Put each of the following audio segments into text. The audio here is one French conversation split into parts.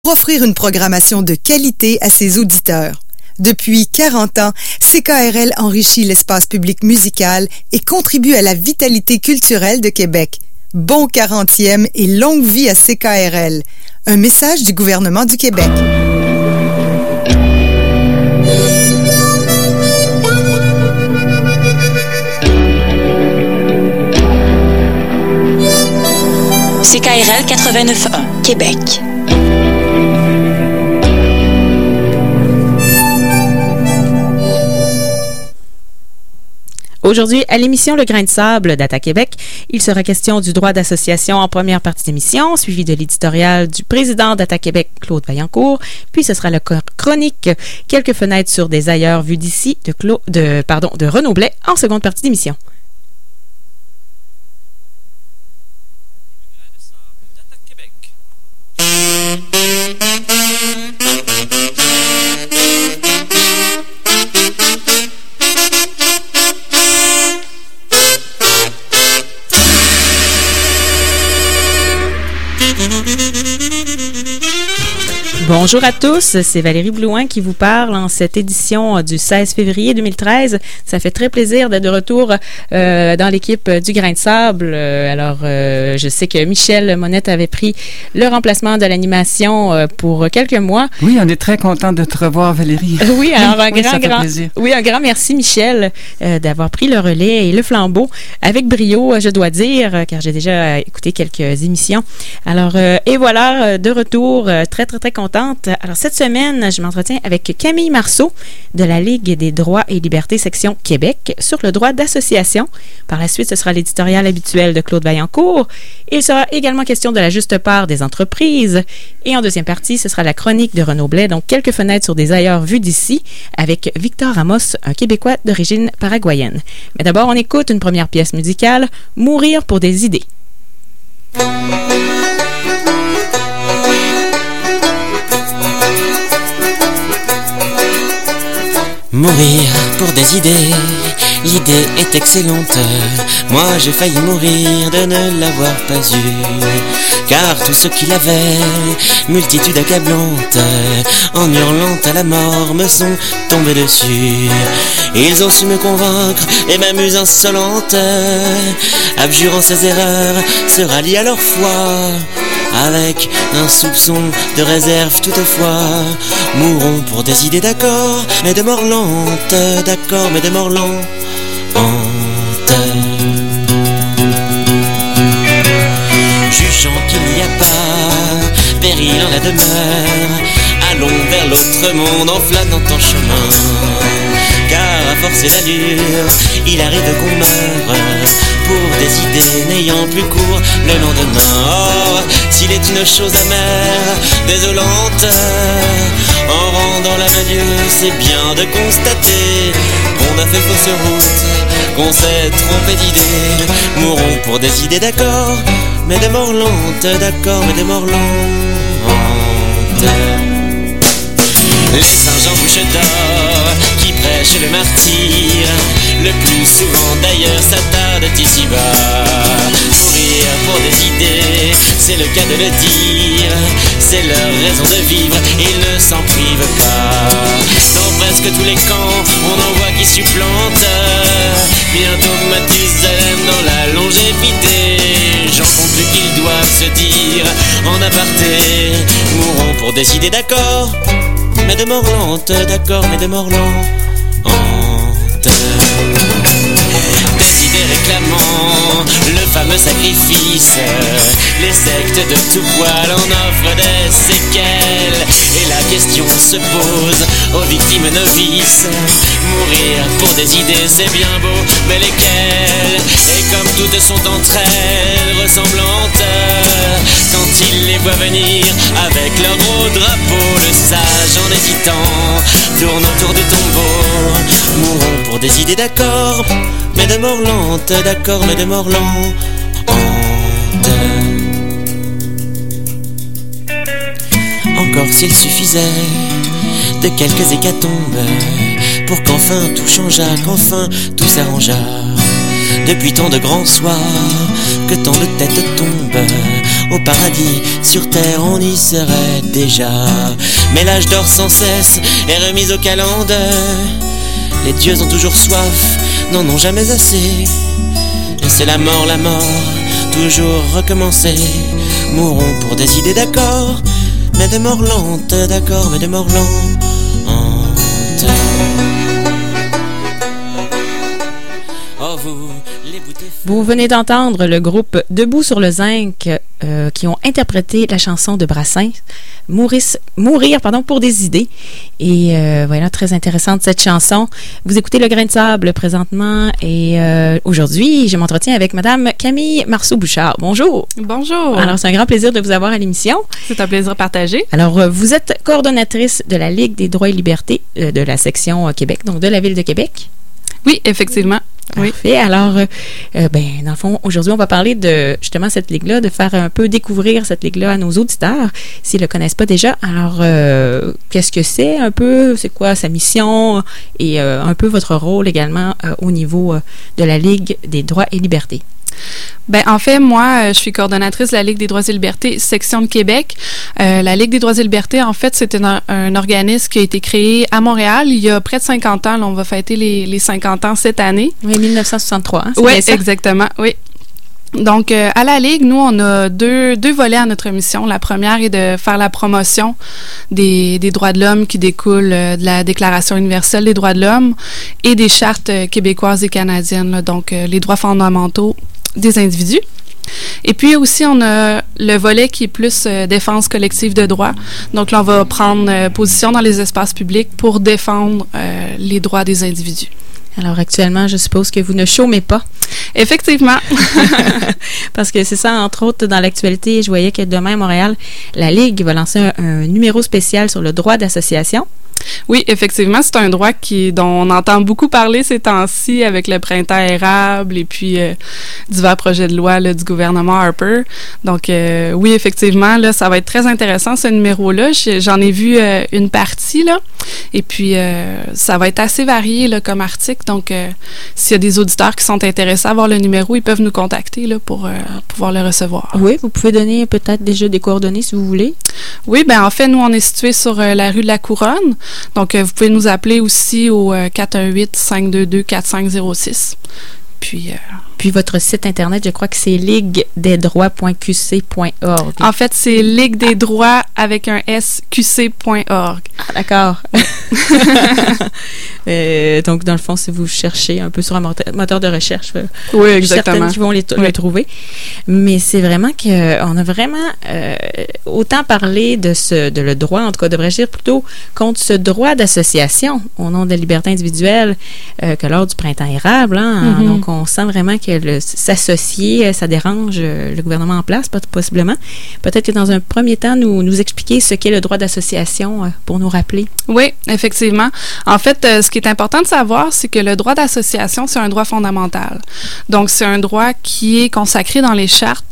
pour offrir une programmation de qualité à ses auditeurs. Depuis 40 ans, CKRL enrichit l'espace public musical et contribue à la vitalité culturelle de Québec. Bon 40e et longue vie à CKRL. Un message du gouvernement du Québec. CKRL 89.1, Québec. Aujourd'hui, à l'émission Le Grain de Sable d'Attaque Québec, il sera question du droit d'association en première partie d'émission, suivi de l'éditorial du président d'Attaque Québec, Claude Vaillancourt, puis ce sera la chronique Quelques fenêtres sur des ailleurs vues d'ici de Renaud Blais en seconde partie d'émission. Bonjour à tous, c'est Valérie Blouin qui vous parle en cette édition du 16 février 2013. Ça fait très plaisir d'être de retour dans l'équipe du Grain de Sable. Je sais que Michel Monette avait pris le remplacement de l'animation pour quelques mois. Oui, on est très content de te revoir, Valérie. Oui, alors un grand merci Michel d'avoir pris le relais et le flambeau avec brio, je dois dire, car j'ai déjà écouté quelques émissions. Alors, et voilà, de retour, très contente. Alors, cette semaine, je m'entretiens avec Camille Marceau de la Ligue des droits et libertés section Québec sur le droit d'association. Par la suite, ce sera l'éditorial habituel de Claude Vaillancourt. Il sera également question de la juste part des entreprises. Et en deuxième partie, ce sera la chronique de Renaud Blais, donc quelques fenêtres sur des ailleurs vues d'ici, avec Victor Ramos, un Québécois d'origine paraguayenne. Mais d'abord, on écoute une première pièce musicale, Mourir pour des idées. Mourir pour des idées, l'idée est excellente. Moi j'ai failli mourir de ne l'avoir pas eu, car tous ceux qui l'avaient, multitude accablante, en hurlant à la mort me sont tombés dessus. Ils ont su me convaincre et m'amusent insolente, abjurant ses erreurs, se rallient à leur foi, avec un soupçon de réserve toutefois. Mourront pour des idées d'accord, mais de mort lente, d'accord, mais de mort lente. Jugeant qu'il n'y a pas péril en la demeure, allons vers l'autre monde en flânant en chemin, car à force d'allure, il arrive qu'on meure pour des idées n'ayant plus cours le lendemain. Or, s'il est une chose amère, désolante, en rendant la main Dieu, c'est bien de constater qu'on a fait fausse route, qu'on s'est trompé d'idées. Mourons pour des idées d'accord, mais de mort lente, d'accord, mais de mort lente. Les saints Jean Bouche d'Or qui prêchent le martyr, le plus souvent d'ailleurs s'attardent ici-bas. Mourir pour des idées, c'est le cas de le dire, c'est leur raison de vivre, ils ne s'en privent pas. Dans presque tous les camps, on en voit qui supplantent, bientôt Mathusalem dans la longévité. J'en conclus qu'ils doivent se dire en aparté, mourons pour des idées d'accord, mais de mort lente, d'accord, mais de mort lente. Des idées réclamant le fameux sacrifice, les sectes de tout poil en offrent des séquelles, et la question se pose aux victimes novices. Mourir pour des idées c'est bien beau, mais lesquelles? Et comme toutes sont entre elles ressemblantes, quand il les voit venir avec leur gros drapeau, le sage en hésitant tourne autour du tombeau. Mourons pour des idées d'accord, mais de mort lente, d'accord, mais de mort lente. Encore s'il suffisait de quelques hécatombes pour qu'enfin tout changeât, qu'enfin tout s'arrangeât. Depuis tant de grands soirs, que tant de têtes tombent, au paradis, sur terre on y serait déjà. Mais l'âge d'or sans cesse est remis au calende. Les dieux ont toujours soif, n'en ont jamais assez. Et c'est la mort, toujours recommencer. Mourons pour des idées d'accord, mais de mort lente, d'accord, mais de mort lente. Oh, vous venez d'entendre le groupe Debout sur le Zinc qui ont interprété la chanson de Brassens, Mourir pour des idées. Et voilà, très intéressante cette chanson. Vous écoutez Le Grain de Sable présentement et aujourd'hui, je m'entretiens avec Madame Camille Marceau-Bouchard. Bonjour. Bonjour. Alors, c'est un grand plaisir de vous avoir à l'émission. C'est un plaisir partagé. Alors, vous êtes coordonnatrice de la Ligue des droits et libertés de la section Québec, donc de la Ville de Québec. Oui, effectivement. Parfait. Oui. Alors, dans le fond, aujourd'hui, on va parler de justement cette ligue-là, de faire un peu découvrir cette ligue-là à nos auditeurs, s'ils ne le connaissent pas déjà. Alors, qu'est-ce que c'est un peu? C'est quoi sa mission? Et un peu votre rôle également au niveau de la Ligue des droits et libertés. Ben, en fait, moi, je suis coordonnatrice de la Ligue des droits et libertés, section de Québec. La Ligue des droits et libertés, en fait, c'est un organisme qui a été créé à Montréal il y a près de 50 ans. Là, on va fêter les 50 ans cette année. Oui, 1963. Hein, oui, exactement, oui. Donc, à la Ligue, nous, on a deux volets à notre mission. La première est de faire la promotion des droits de l'homme qui découlent de la Déclaration universelle des droits de l'homme et des chartes québécoises et canadiennes, là, donc les droits fondamentaux des individus. Et puis aussi, on a le volet qui est plus défense collective de droits. Donc là, on va prendre position dans les espaces publics pour défendre les droits des individus. Alors actuellement, je suppose que vous ne chômez pas. Effectivement. Parce que c'est ça, entre autres, dans l'actualité, je voyais que demain à Montréal, la Ligue va lancer un numéro spécial sur le droit d'association. Oui, effectivement, c'est un droit dont on entend beaucoup parler ces temps-ci avec le printemps érable et puis divers projets de loi là, du gouvernement Harper. Donc, oui, effectivement, là, ça va être très intéressant, ce numéro-là. J'en ai vu une partie, là, et puis ça va être assez varié là, comme article. Donc, s'il y a des auditeurs qui sont intéressés à voir le numéro, ils peuvent nous contacter là, pour pouvoir le recevoir. Oui, vous pouvez donner peut-être déjà des coordonnées si vous voulez. Oui, bien, en fait, nous, on est situé sur la rue de la Couronne. Donc, vous pouvez nous appeler aussi au 418-522-4506. Puis votre site Internet, je crois que c'est liguedesdroits.qc.org. En fait, c'est liguedesdroits avec un S.qc.org. Ah, d'accord. Donc, dans le fond, si vous cherchez un peu sur un moteur de recherche, oui, exactement. Certaines qui vont le trouver. Mais c'est vraiment qu'on a vraiment autant parlé de le droit, en tout cas, devrais-je dire plutôt, contre ce droit d'association au nom de la liberté individuelle que lors du printemps érable. Hein? Mm-hmm. Donc, on sent vraiment que s'associer, ça dérange le gouvernement en place, possiblement. Peut-être que dans un premier temps, nous expliquer ce qu'est le droit d'association pour nous rappeler. Oui, effectivement. En fait, ce qui est important de savoir, c'est que le droit d'association, c'est un droit fondamental. Donc, c'est un droit qui est consacré dans les chartes.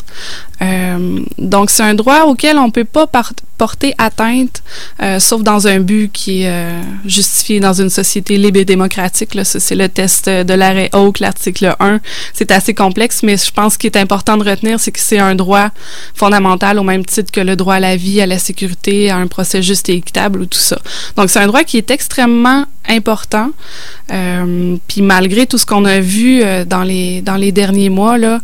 Donc, c'est un droit auquel on ne peut pas porter atteinte, sauf dans un but qui est justifié dans une société libre et démocratique. Là, c'est le test de l'arrêt Oak, l'article 1. C'est assez complexe, mais je pense qu'il est important de retenir, c'est que c'est un droit fondamental au même titre que le droit à la vie, à la sécurité, à un procès juste et équitable ou tout ça. Donc, c'est un droit qui est extrêmement important. Puis malgré tout ce qu'on a vu dans les derniers mois, là,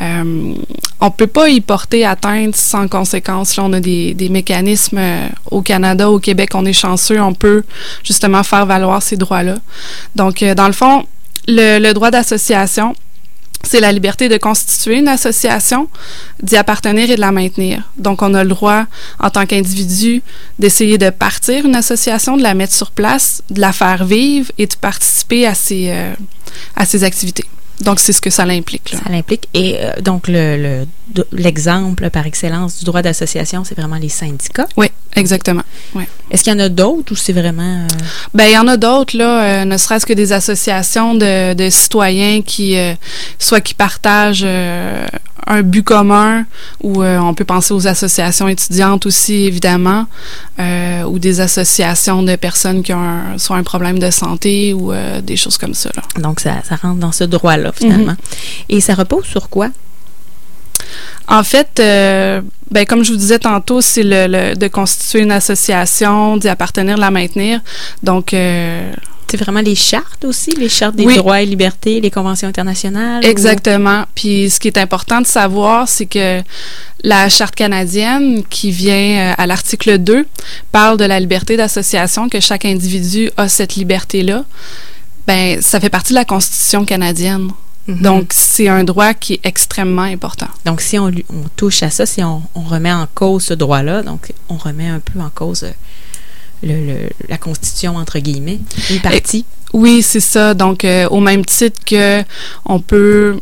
on peut pas y porter atteinte sans conséquence. Là, on a des mécanismes au Canada, au Québec, on est chanceux, on peut justement faire valoir ces droits-là. Donc, dans le fond, le droit d'association, c'est la liberté de constituer une association, d'y appartenir et de la maintenir. Donc, on a le droit, en tant qu'individu, d'essayer de partir une association, de la mettre sur place, de la faire vivre et de participer à ses activités. Donc, c'est ce que ça l'implique. Là. Ça l'implique. Et donc, l'exemple par excellence du droit d'association, c'est vraiment les syndicats? Oui, exactement. Ouais. Est-ce qu'il y en a d'autres ou c'est vraiment... Ben, il y en a d'autres, là, ne serait-ce que des associations de citoyens qui partagent un but commun, ou on peut penser aux associations étudiantes aussi, évidemment, ou des associations de personnes qui ont soit un problème de santé ou des choses comme ça. Là. Donc, ça rentre dans ce droit-là, finalement. Mm-hmm. Et ça repose sur quoi? En fait, Ben, comme je vous disais tantôt, c'est de constituer une association, d'y appartenir, de la maintenir. Donc, c'est vraiment les chartes aussi, les chartes des droits et libertés, les conventions internationales? Exactement. Puis, ce qui est important de savoir, c'est que la Charte canadienne, qui vient à l'article 2, parle de la liberté d'association, que chaque individu a cette liberté-là. Ben, ça fait partie de la Constitution canadienne. Mm-hmm. Donc, c'est un droit qui est extrêmement important. Donc, si on touche à ça, si on remet en cause ce droit-là, donc on remet un peu en cause la Constitution, entre guillemets, une partie. Oui, c'est ça. Donc, au même titre que on peut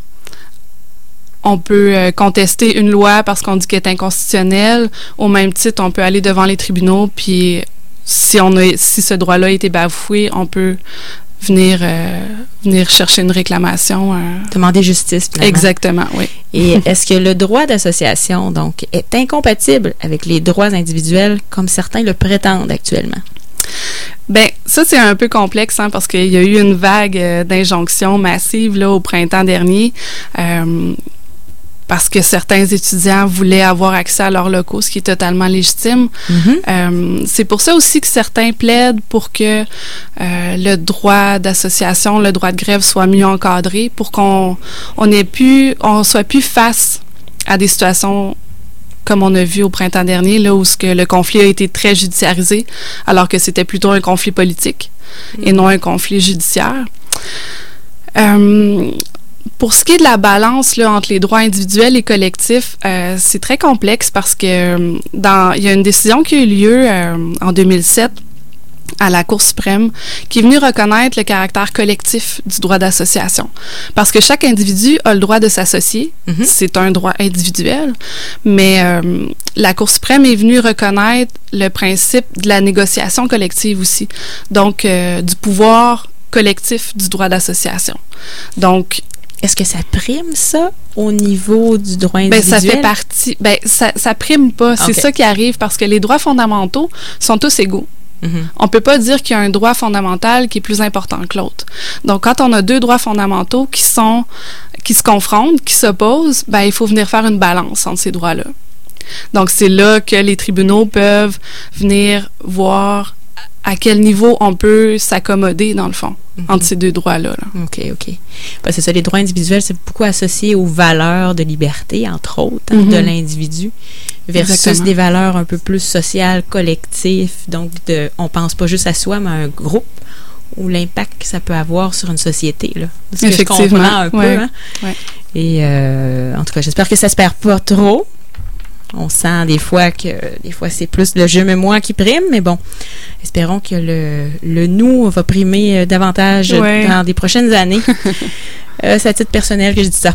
contester une loi parce qu'on dit qu'elle est inconstitutionnelle, au même titre, on peut aller devant les tribunaux, puis si ce droit-là a été bafoué, on peut venir chercher une réclamation. Demander justice, finalement. Exactement, oui. Et est-ce que le droit d'association, donc, est incompatible avec les droits individuels, comme certains le prétendent actuellement? Ben, ça, c'est un peu complexe, hein, parce qu'il y a eu une vague d'injonctions massives, là, au printemps dernier, parce que certains étudiants voulaient avoir accès à leurs locaux, ce qui est totalement légitime. Mm-hmm. C'est pour ça aussi que certains plaident pour que le droit d'association, le droit de grève soit mieux encadré, pour qu'on soit plus face à des situations comme on a vu au printemps dernier, là où le conflit a été très judiciarisé, alors que c'était plutôt un conflit politique et non un conflit judiciaire. Pour ce qui est de la balance là, entre les droits individuels et collectifs, c'est très complexe parce que il y a une décision qui a eu lieu en 2007 à la Cour suprême qui est venue reconnaître le caractère collectif du droit d'association. Parce que chaque individu a le droit de s'associer. Mm-hmm. C'est un droit individuel. Mais la Cour suprême est venue reconnaître le principe de la négociation collective aussi. Donc, du pouvoir collectif du droit d'association. Donc, est-ce que ça prime, ça, au niveau du droit individuel? Ben, ça fait partie... Ben, ça prime pas. Okay. C'est ça qui arrive parce que les droits fondamentaux sont tous égaux. Mm-hmm. On peut pas dire qu'il y a un droit fondamental qui est plus important que l'autre. Donc, quand on a deux droits fondamentaux qui se confrontent, qui s'opposent, ben, il faut venir faire une balance entre ces droits-là. Donc, c'est là que les tribunaux peuvent venir voir à quel niveau on peut s'accommoder, dans le fond, entre ces deux droits-là. Là. OK. Ben, c'est ça, les droits individuels, c'est beaucoup associé aux valeurs de liberté, entre autres, de l'individu, versus Exactement. Des valeurs un peu plus sociales, collectives. Donc, on pense pas juste à soi, mais à un groupe, ou l'impact que ça peut avoir sur une société. Là. C'est ce que je comprends un peu. Hein? Ouais. Et en tout cas, j'espère que ça se perd pas trop. On sent des fois c'est plus le je mais moi qui prime, mais bon, espérons que le nous va primer davantage dans des prochaines années. C'est à titre personnel que je dis ça.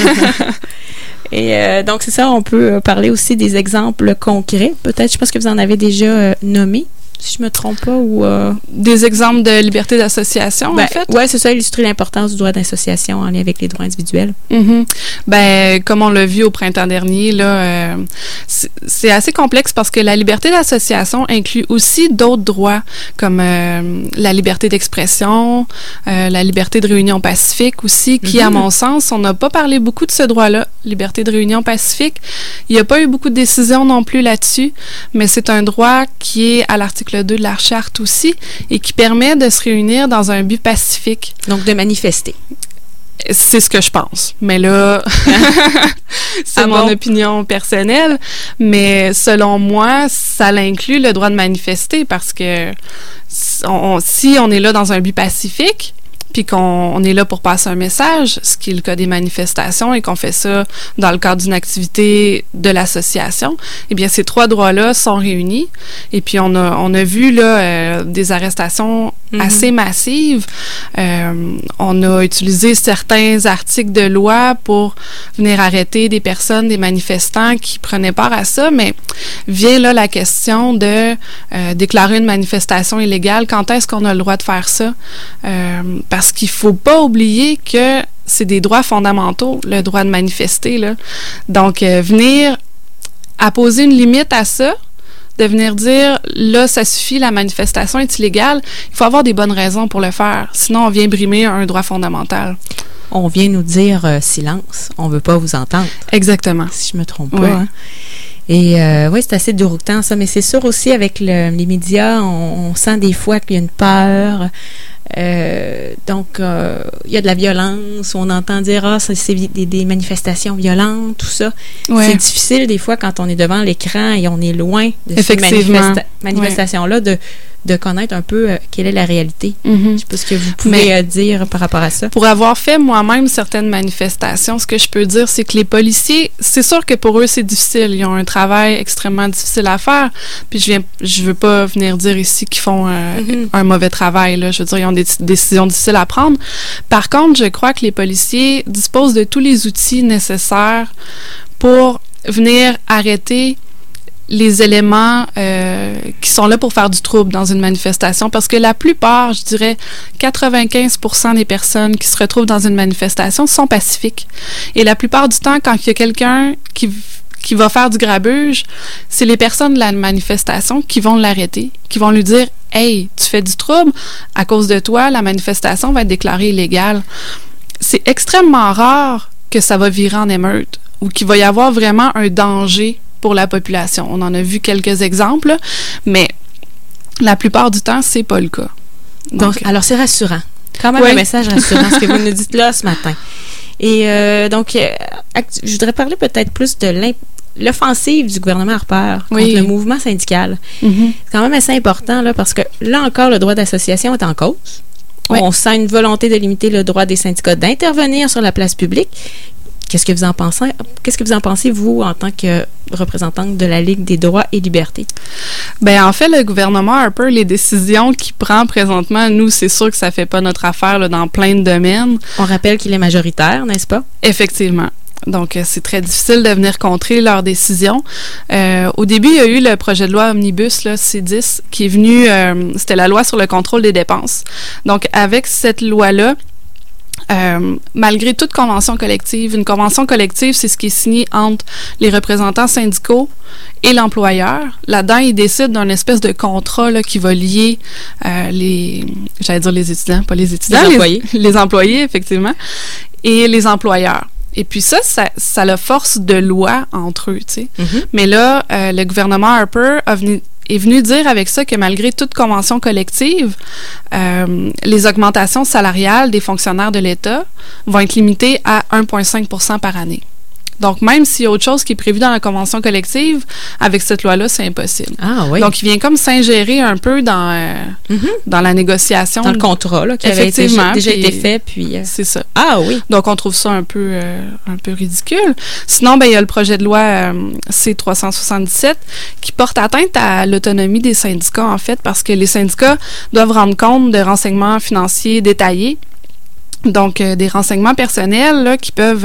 Et donc, c'est ça, on peut parler aussi des exemples concrets. Peut-être, je pense que vous en avez déjà nommé, si je me trompe pas, ou... Des exemples de liberté d'association, en fait? Oui, c'est ça, illustrer l'importance du droit d'association en lien avec les droits individuels. Mm-hmm. Ben, comme on l'a vu au printemps dernier, là, c'est assez complexe parce que la liberté d'association inclut aussi d'autres droits, comme la liberté d'expression, la liberté de réunion pacifique aussi, qui, à mon sens, on n'a pas parlé beaucoup de ce droit-là, liberté de réunion pacifique. Il n'y a pas eu beaucoup de décisions non plus là-dessus, mais c'est un droit qui est à l'article 2 de la Charte aussi et qui permet de se réunir dans un but pacifique. Donc, de manifester. C'est ce que je pense. Mais là, c'est mon opinion personnelle. Mais selon moi, ça l'inclut le droit de manifester parce que si on est là dans un but pacifique, puis qu'on est là pour passer un message, ce qui est le cas des manifestations, et qu'on fait ça dans le cadre d'une activité de l'association, eh bien, ces trois droits-là sont réunis. Et puis, on a vu là des arrestations assez massives. On a utilisé certains articles de loi pour venir arrêter des personnes, des manifestants qui prenaient part à ça, mais vient là la question de déclarer une manifestation illégale. Quand est-ce qu'on a le droit de faire ça? Parce qu'il faut pas oublier que c'est des droits fondamentaux, le droit de manifester, là. Donc, venir apposer une limite à ça, de venir dire, là, ça suffit, la manifestation est illégale. Il faut avoir des bonnes raisons pour le faire. Sinon, on vient brimer un droit fondamental. On vient nous dire silence, on veut pas vous entendre. Exactement. Si je me trompe pas. Hein. Et oui, c'est assez déroutant ça, mais c'est sûr aussi avec les médias, on sent des fois qu'il y a une peur. Donc, il y a de la violence, on entend dire c'est des manifestations violentes, tout ça. Ouais. C'est difficile des fois quand on est devant l'écran et on est loin de ces manifestations-là de connaître un peu quelle est la réalité. Je sais pas ce que vous pouvez dire par rapport à ça. Pour avoir fait moi-même certaines manifestations, ce que je peux dire, c'est que les policiers, c'est sûr que pour eux, c'est difficile. Ils ont un travail extrêmement difficile à faire. Puis je veux pas venir dire ici qu'ils font un mauvais travail. Là. Je veux dire, ils ont des décisions difficiles à prendre. Par contre, je crois que les policiers disposent de tous les outils nécessaires pour venir arrêter les éléments qui sont là pour faire du trouble dans une manifestation, parce que la plupart, je dirais 95% des personnes qui se retrouvent dans une manifestation sont pacifiques. Et la plupart du temps, quand il y a quelqu'un qui va faire du grabuge, c'est les personnes de la manifestation qui vont l'arrêter, qui vont lui dire « Hey, tu fais du trouble, à cause de toi, la manifestation va être déclarée illégale. » C'est extrêmement rare que ça va virer en émeute ou qu'il va y avoir vraiment un danger pour la population. On en a vu quelques exemples, mais la plupart du temps, c'est pas le cas. Donc alors, c'est rassurant. Quand même un message rassurant, ce que vous nous dites là ce matin. Et donc, je voudrais parler peut-être plus de l'offensive du gouvernement Harper contre le mouvement syndical. C'est quand même assez important, là, parce que là encore, le droit d'association est en cause. On sent une volonté de limiter le droit des syndicats d'intervenir sur la place publique. Qu'est-ce que vous en pensez? Qu'est-ce que vous en pensez, vous, en tant que représentante de la Ligue des droits et libertés? Bien, en fait, le gouvernement Harper, les décisions qu'il prend présentement, nous, c'est sûr que ça fait pas notre affaire là, dans plein de domaines. On rappelle qu'il est majoritaire, n'est-ce pas? Effectivement. Donc, c'est très difficile de venir contrer leurs décisions. Au début, il y a eu le projet de loi Omnibus, là, C10, qui est venu, c'était la loi sur le contrôle des dépenses. Donc, avec cette loi-là, malgré toute convention collective, une convention collective, c'est ce qui est signé entre les représentants syndicaux et l'employeur. Là-dedans, ils décident d'un espèce de contrat là, qui va lier j'allais dire les étudiants, pas les étudiants, les employés, effectivement, et les employeurs. Et puis ça a la force de loi entre eux, tu sais. Mais là, le gouvernement Harper est venu dire avec ça que malgré toute convention collective, les augmentations salariales des fonctionnaires de l'État vont être limitées à 1,5% par année. Donc, même s'il y a autre chose qui est prévu dans la convention collective, avec cette loi-là, c'est impossible. Ah oui. Donc, il vient comme s'ingérer un peu dans la négociation. Dans le contrat, là, qui avait déjà été fait, puis... C'est ça. Ah oui. Donc, on trouve ça un peu ridicule. Sinon, ben il y a le projet de loi C-377 qui porte atteinte à l'autonomie des syndicats, en fait, parce que les syndicats doivent rendre compte de renseignements financiers détaillés. Donc, des renseignements personnels, là, qui peuvent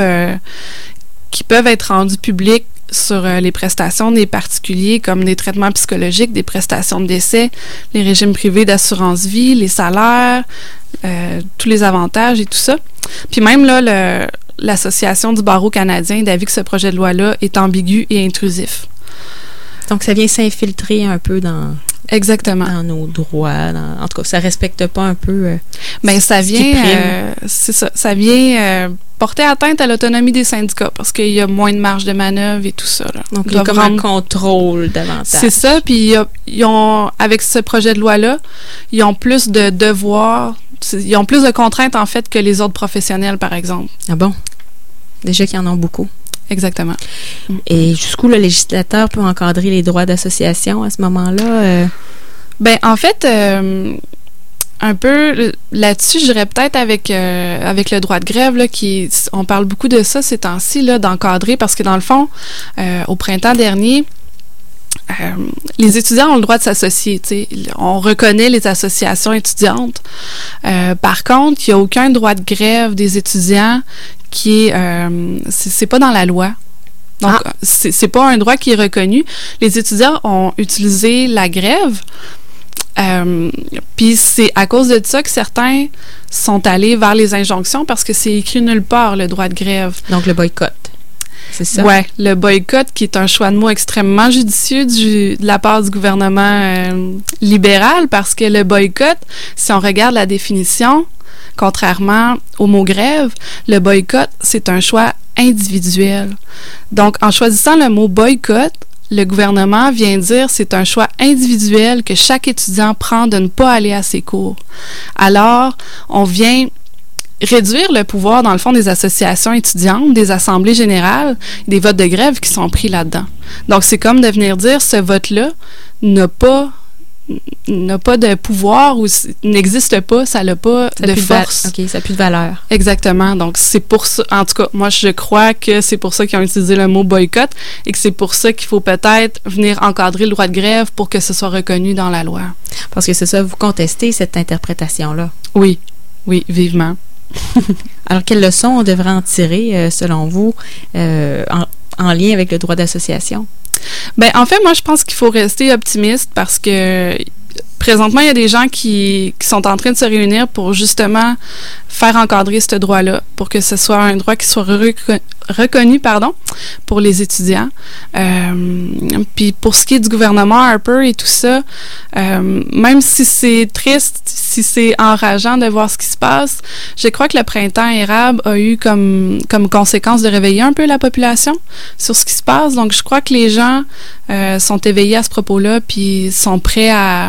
être rendus publics sur les prestations des particuliers, comme des traitements psychologiques, des prestations de décès, les régimes privés d'assurance vie, les salaires, tous les avantages et tout ça. Puis même là, l'Association du barreau canadien est d'avis que ce projet de loi-là est ambigu et intrusif. Donc, ça vient s'infiltrer un peu dans... Exactement. Dans nos droits. En tout cas, ça respecte pas un peu... Bien, ça vient... c'est ça. Ça vient... porter atteinte à l'autonomie des syndicats parce qu'il y a moins de marge de manœuvre et tout ça. Là. Donc, il y a comme un contrôle davantage. C'est ça, puis ils ont, avec ce projet de loi-là, ils ont plus de devoirs, ils ont plus de contraintes, en fait, que les autres professionnels, par exemple. Ah bon? Déjà qu'ils en ont beaucoup. Exactement. Et jusqu'où le législateur peut encadrer les droits d'association à ce moment-là? Ben, en fait... un peu là-dessus, je dirais peut-être avec le droit de grève, là, on parle beaucoup de ça ces temps-ci, là, d'encadrer, parce que dans le fond, au printemps dernier, les étudiants ont le droit de s'associer, tu sais. On reconnaît les associations étudiantes. Par contre, il n'y a aucun droit de grève des étudiants qui est... c'est pas dans la loi. Donc, c'est pas un droit qui est reconnu. Les étudiants ont utilisé la grève. Puis c'est à cause de ça que certains sont allés vers les injonctions parce que c'est écrit nulle part le droit de grève. Donc le boycott. c'est ça? Ouais, le boycott qui est un choix de mots extrêmement judicieux de la part du gouvernement libéral, parce que le boycott, si on regarde la définition, contrairement au mot grève, le boycott, c'est un choix individuel. Donc, en choisissant le mot boycott, le gouvernement vient dire c'est un choix individuel que chaque étudiant prend de ne pas aller à ses cours. Alors, on vient réduire le pouvoir, dans le fond, des associations étudiantes, des assemblées générales, des votes de grève qui sont pris là-dedans. Donc, c'est comme de venir dire ce vote-là n'a pas de pouvoir ou n'existe pas, ça n'a pas de force. OK, ça n'a plus de valeur. Exactement. Donc, c'est pour ça, en tout cas, moi, je crois que c'est pour ça qu'ils ont utilisé le mot boycott et que c'est pour ça qu'il faut peut-être venir encadrer le droit de grève pour que ce soit reconnu dans la loi. Parce que c'est ça, vous contestez cette interprétation-là. Oui, vivement. Alors, quelles leçons on devrait en tirer, selon vous, en lien avec le droit d'association? Ben, en fait, moi, je pense qu'il faut rester optimiste parce que présentement, il y a des gens qui sont en train de se réunir pour justement faire encadrer ce droit-là, pour que ce soit un droit qui soit reconnu pour les étudiants. Puis pour ce qui est du gouvernement Harper et tout ça, même si c'est triste, si c'est enrageant de voir ce qui se passe, je crois que le printemps érable a eu comme conséquence de réveiller un peu la population sur ce qui se passe. Donc je crois que les gens sont éveillés à ce propos-là, puis sont prêts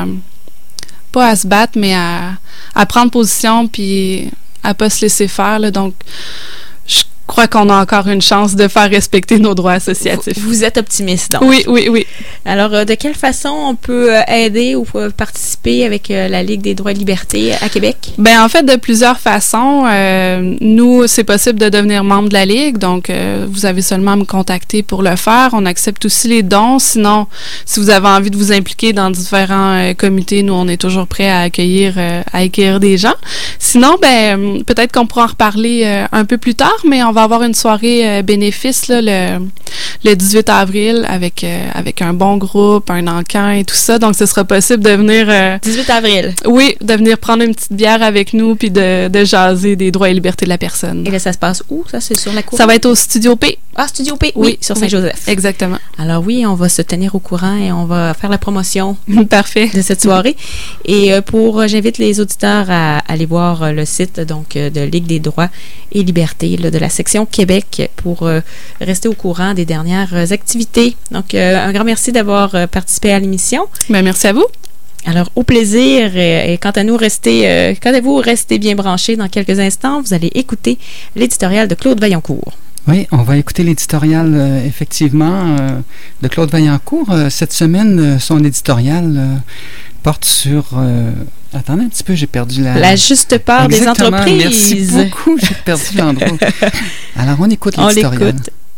pas à se battre, mais à prendre position, puis à pas se laisser faire, là. Donc, je crois qu'on a encore une chance de faire respecter nos droits associatifs. Vous êtes optimiste, donc. Oui. Alors, de quelle façon on peut aider ou participer avec la Ligue des droits et libertés à Québec? Ben, en fait, de plusieurs façons. Nous, c'est possible de devenir membre de la Ligue, donc vous avez seulement à me contacter pour le faire. On accepte aussi les dons. Sinon, si vous avez envie de vous impliquer dans différents comités, nous, on est toujours prêts à accueillir des gens. Sinon, ben, peut-être qu'on pourra en reparler un peu plus tard, mais on va avoir une soirée bénéfice là, le 18 avril avec un bon groupe, un encan et tout ça. Donc, ce sera possible de venir... 18 avril? Oui, de venir prendre une petite bière avec nous puis de jaser des droits et libertés de la personne. Et là, ça se passe où? Ça, c'est sur la cour? Ça va être au Studio P. Ah, Studio P? Oui, sur Saint-Joseph. Exactement. Alors oui, on va se tenir au courant et on va faire la promotion Parfait. de cette soirée. Et j'invite les auditeurs à aller voir le site donc de Ligue des droits et libertés là, de la section Québec pour rester au courant des dernières activités. Donc, un grand merci d'avoir participé à l'émission. Ben, merci à vous. Alors, au plaisir. Et quant à vous, restez bien branchés. Dans quelques instants, vous allez écouter l'éditorial de Claude Vaillancourt. Oui, on va écouter l'éditorial, effectivement, de Claude Vaillancourt. Cette semaine, son éditorial porte sur... attendez un petit peu, j'ai perdu la juste part des entreprises. Merci beaucoup, j'ai perdu l'endroit. Alors, on écoute l'éditorial.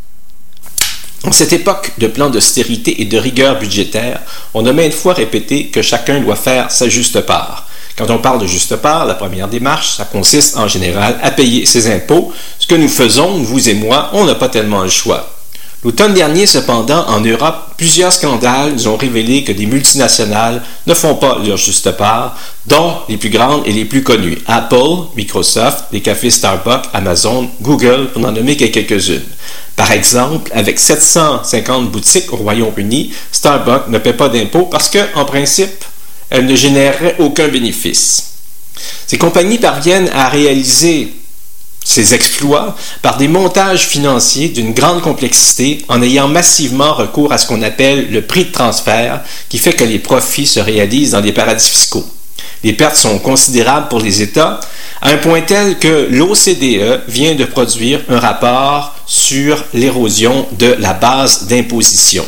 En cette époque de plans d'austérité et de rigueur budgétaire, on a maintes fois répété que chacun doit faire sa juste part. Quand on parle de juste part, la première démarche, ça consiste en général à payer ses impôts. Ce que nous faisons, vous et moi, on n'a pas tellement le choix. L'automne dernier, cependant, en Europe, plusieurs scandales nous ont révélé que des multinationales ne font pas leur juste part, dont les plus grandes et les plus connues. Apple, Microsoft, les cafés Starbucks, Amazon, Google, pour n'en nommer que quelques-unes. Par exemple, avec 750 boutiques au Royaume-Uni, Starbucks ne paie pas d'impôts parce que, en principe, elle ne générerait aucun bénéfice. Ces compagnies parviennent à réaliser ces exploits par des montages financiers d'une grande complexité en ayant massivement recours à ce qu'on appelle le prix de transfert qui fait que les profits se réalisent dans des paradis fiscaux. Les pertes sont considérables pour les États à un point tel que l'OCDE vient de produire un rapport sur l'érosion de la base d'imposition.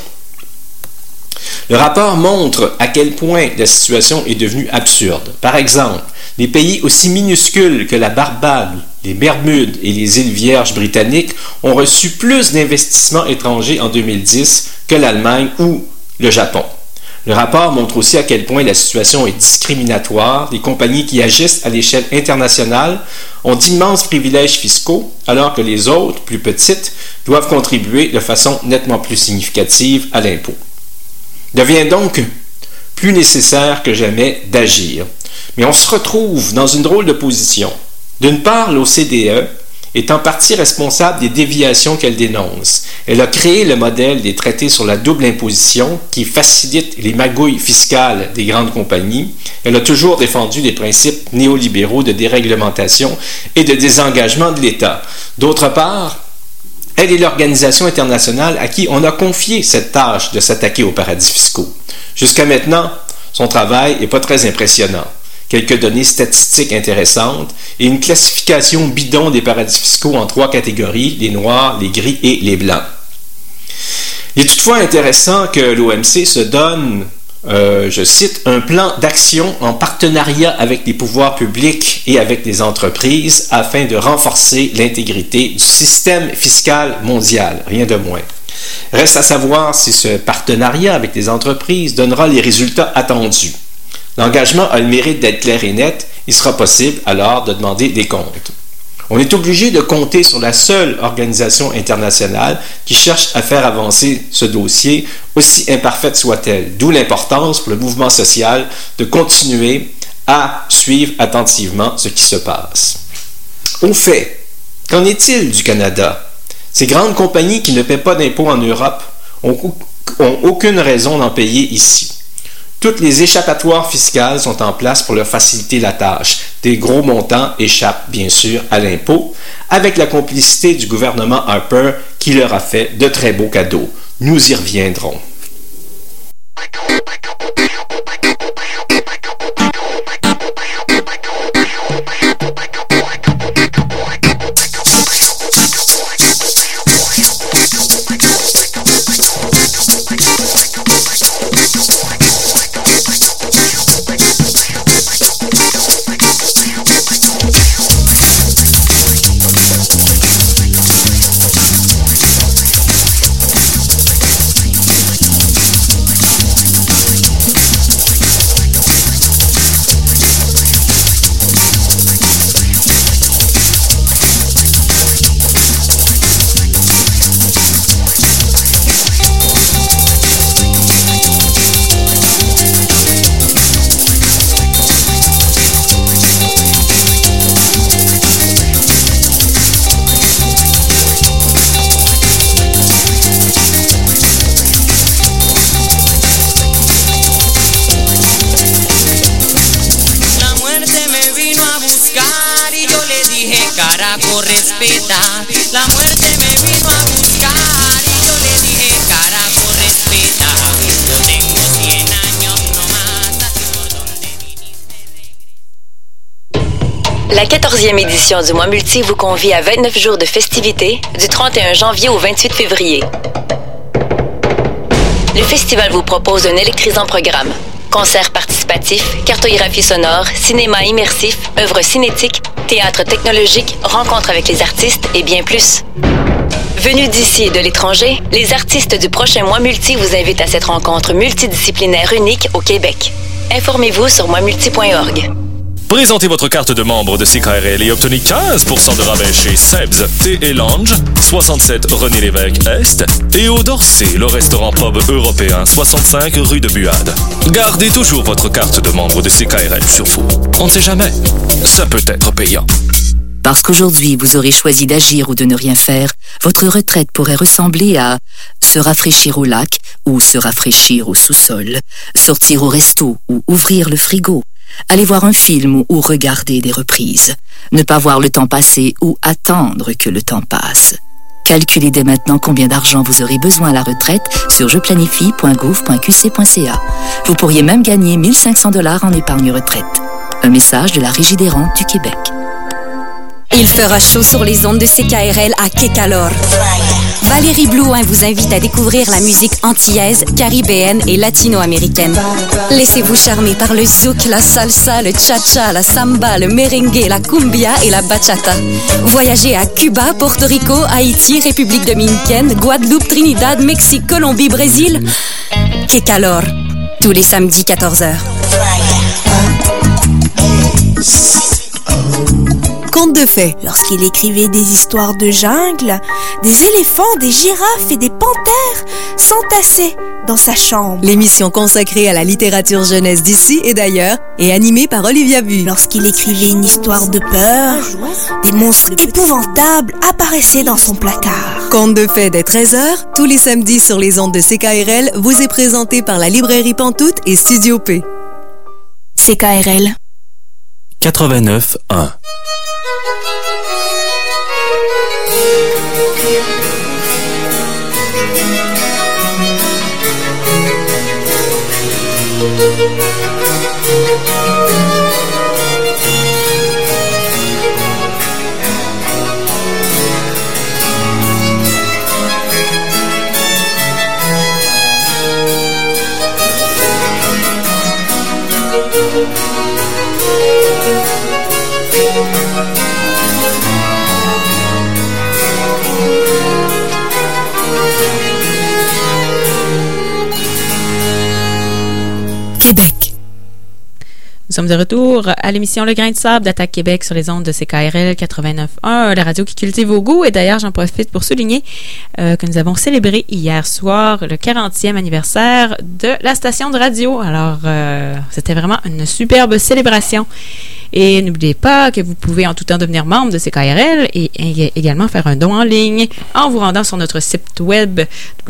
Le rapport montre à quel point la situation est devenue absurde. Par exemple, des pays aussi minuscules que la Barbade, les Bermudes et les îles Vierges britanniques ont reçu plus d'investissements étrangers en 2010 que l'Allemagne ou le Japon. Le rapport montre aussi à quel point la situation est discriminatoire. Les compagnies qui agissent à l'échelle internationale ont d'immenses privilèges fiscaux, alors que les autres, plus petites, doivent contribuer de façon nettement plus significative à l'impôt. Il devient donc plus nécessaire que jamais d'agir. Mais on se retrouve dans une drôle de position. D'une part, l'OCDE est en partie responsable des déviations qu'elle dénonce. Elle a créé le modèle des traités sur la double imposition qui facilite les magouilles fiscales des grandes compagnies. Elle a toujours défendu les principes néolibéraux de déréglementation et de désengagement de l'État. D'autre part, elle est l'organisation internationale à qui on a confié cette tâche de s'attaquer aux paradis fiscaux. Jusqu'à maintenant, son travail n'est pas très impressionnant. Quelques données statistiques intéressantes et une classification bidon des paradis fiscaux en 3 catégories, les noirs, les gris et les blancs. Il est toutefois intéressant que l'OMC se donne, je cite, un plan d'action en partenariat avec les pouvoirs publics et avec les entreprises afin de renforcer l'intégrité du système fiscal mondial, rien de moins. Reste à savoir si ce partenariat avec les entreprises donnera les résultats attendus. L'engagement a le mérite d'être clair et net, il sera possible alors de demander des comptes. On est obligé de compter sur la seule organisation internationale qui cherche à faire avancer ce dossier, aussi imparfaite soit-elle, d'où l'importance pour le mouvement social de continuer à suivre attentivement ce qui se passe. Au fait, qu'en est-il du Canada? Ces grandes compagnies qui ne paient pas d'impôts en Europe ont aucune raison d'en payer ici. Toutes les échappatoires fiscales sont en place pour leur faciliter la tâche. Des gros montants échappent bien sûr à l'impôt, avec la complicité du gouvernement Harper qui leur a fait de très beaux cadeaux. Nous y reviendrons. La muerte me vino a buscar y yo le dije, carajo, respeta. Yo tengo 100 años nomás, así por donde viniste. La 14e édition du Mois Multi vous convie à 29 jours de festivités du 31 janvier au 28 février. Le festival vous propose un électrisant programme. Concerts participatifs, cartographie sonore, cinéma immersif, œuvres cinétiques, théâtre technologique, rencontres avec les artistes et bien plus. Venus d'ici et de l'étranger, les artistes du prochain Mois Multi vous invitent à cette rencontre multidisciplinaire unique au Québec. Informez-vous sur moismulti.org. Présentez votre carte de membre de CKRL et obtenez 15% de rabais chez Seb's Thé et Lounge, 67 René Lévesque Est, et au Dorsey, le restaurant pub européen, 65 rue de Buade. Gardez toujours votre carte de membre de CKRL sur vous. On ne sait jamais, ça peut être payant. Parce qu'aujourd'hui, vous aurez choisi d'agir ou de ne rien faire, votre retraite pourrait ressembler à se rafraîchir au lac ou se rafraîchir au sous-sol, sortir au resto ou ouvrir le frigo, aller voir un film ou regarder des reprises, ne pas voir le temps passer ou attendre que le temps passe. Calculez dès maintenant combien d'argent vous aurez besoin à la retraite sur jeplanifie.gouv.qc.ca. Vous pourriez même gagner 1 500 $ en épargne retraite. Un message de la Régie des rentes du Québec. Il fera chaud sur les ondes de CKRL à Kekalor. Valérie Blouin vous invite à découvrir la musique antillaise, caribéenne et latino-américaine. Laissez-vous charmer par le zouk, la salsa, le cha-cha, la samba, le merengue, la cumbia et la bachata. Voyagez à Cuba, Porto Rico, Haïti, République dominicaine, Guadeloupe, Trinidad, Mexique, Colombie, Brésil. Kekalor, tous les samedis 14h. Conte de fées. Lorsqu'il écrivait des histoires de jungle, des éléphants, des girafes et des panthères s'entassaient dans sa chambre. L'émission consacrée à la littérature jeunesse d'ici et d'ailleurs est animée par Olivia Bu. Lorsqu'il écrivait une histoire de peur, des monstres épouvantables apparaissaient dans son placard. Conte de fées dès 13h, tous les samedis sur les ondes de CKRL, vous est présenté par la librairie Pantoute et Studio P. CKRL 89.1. Québec. Nous sommes de retour à l'émission Le Grain de Sable d'Attaque Québec sur les ondes de CKRL 89.1, la radio qui cultive vos goûts. Et d'ailleurs, j'en profite pour souligner que nous avons célébré hier soir le 40e anniversaire de la station de radio. Alors, c'était vraiment une superbe célébration. Et n'oubliez pas que vous pouvez en tout temps devenir membre de CKRL et également faire un don en ligne en vous rendant sur notre site web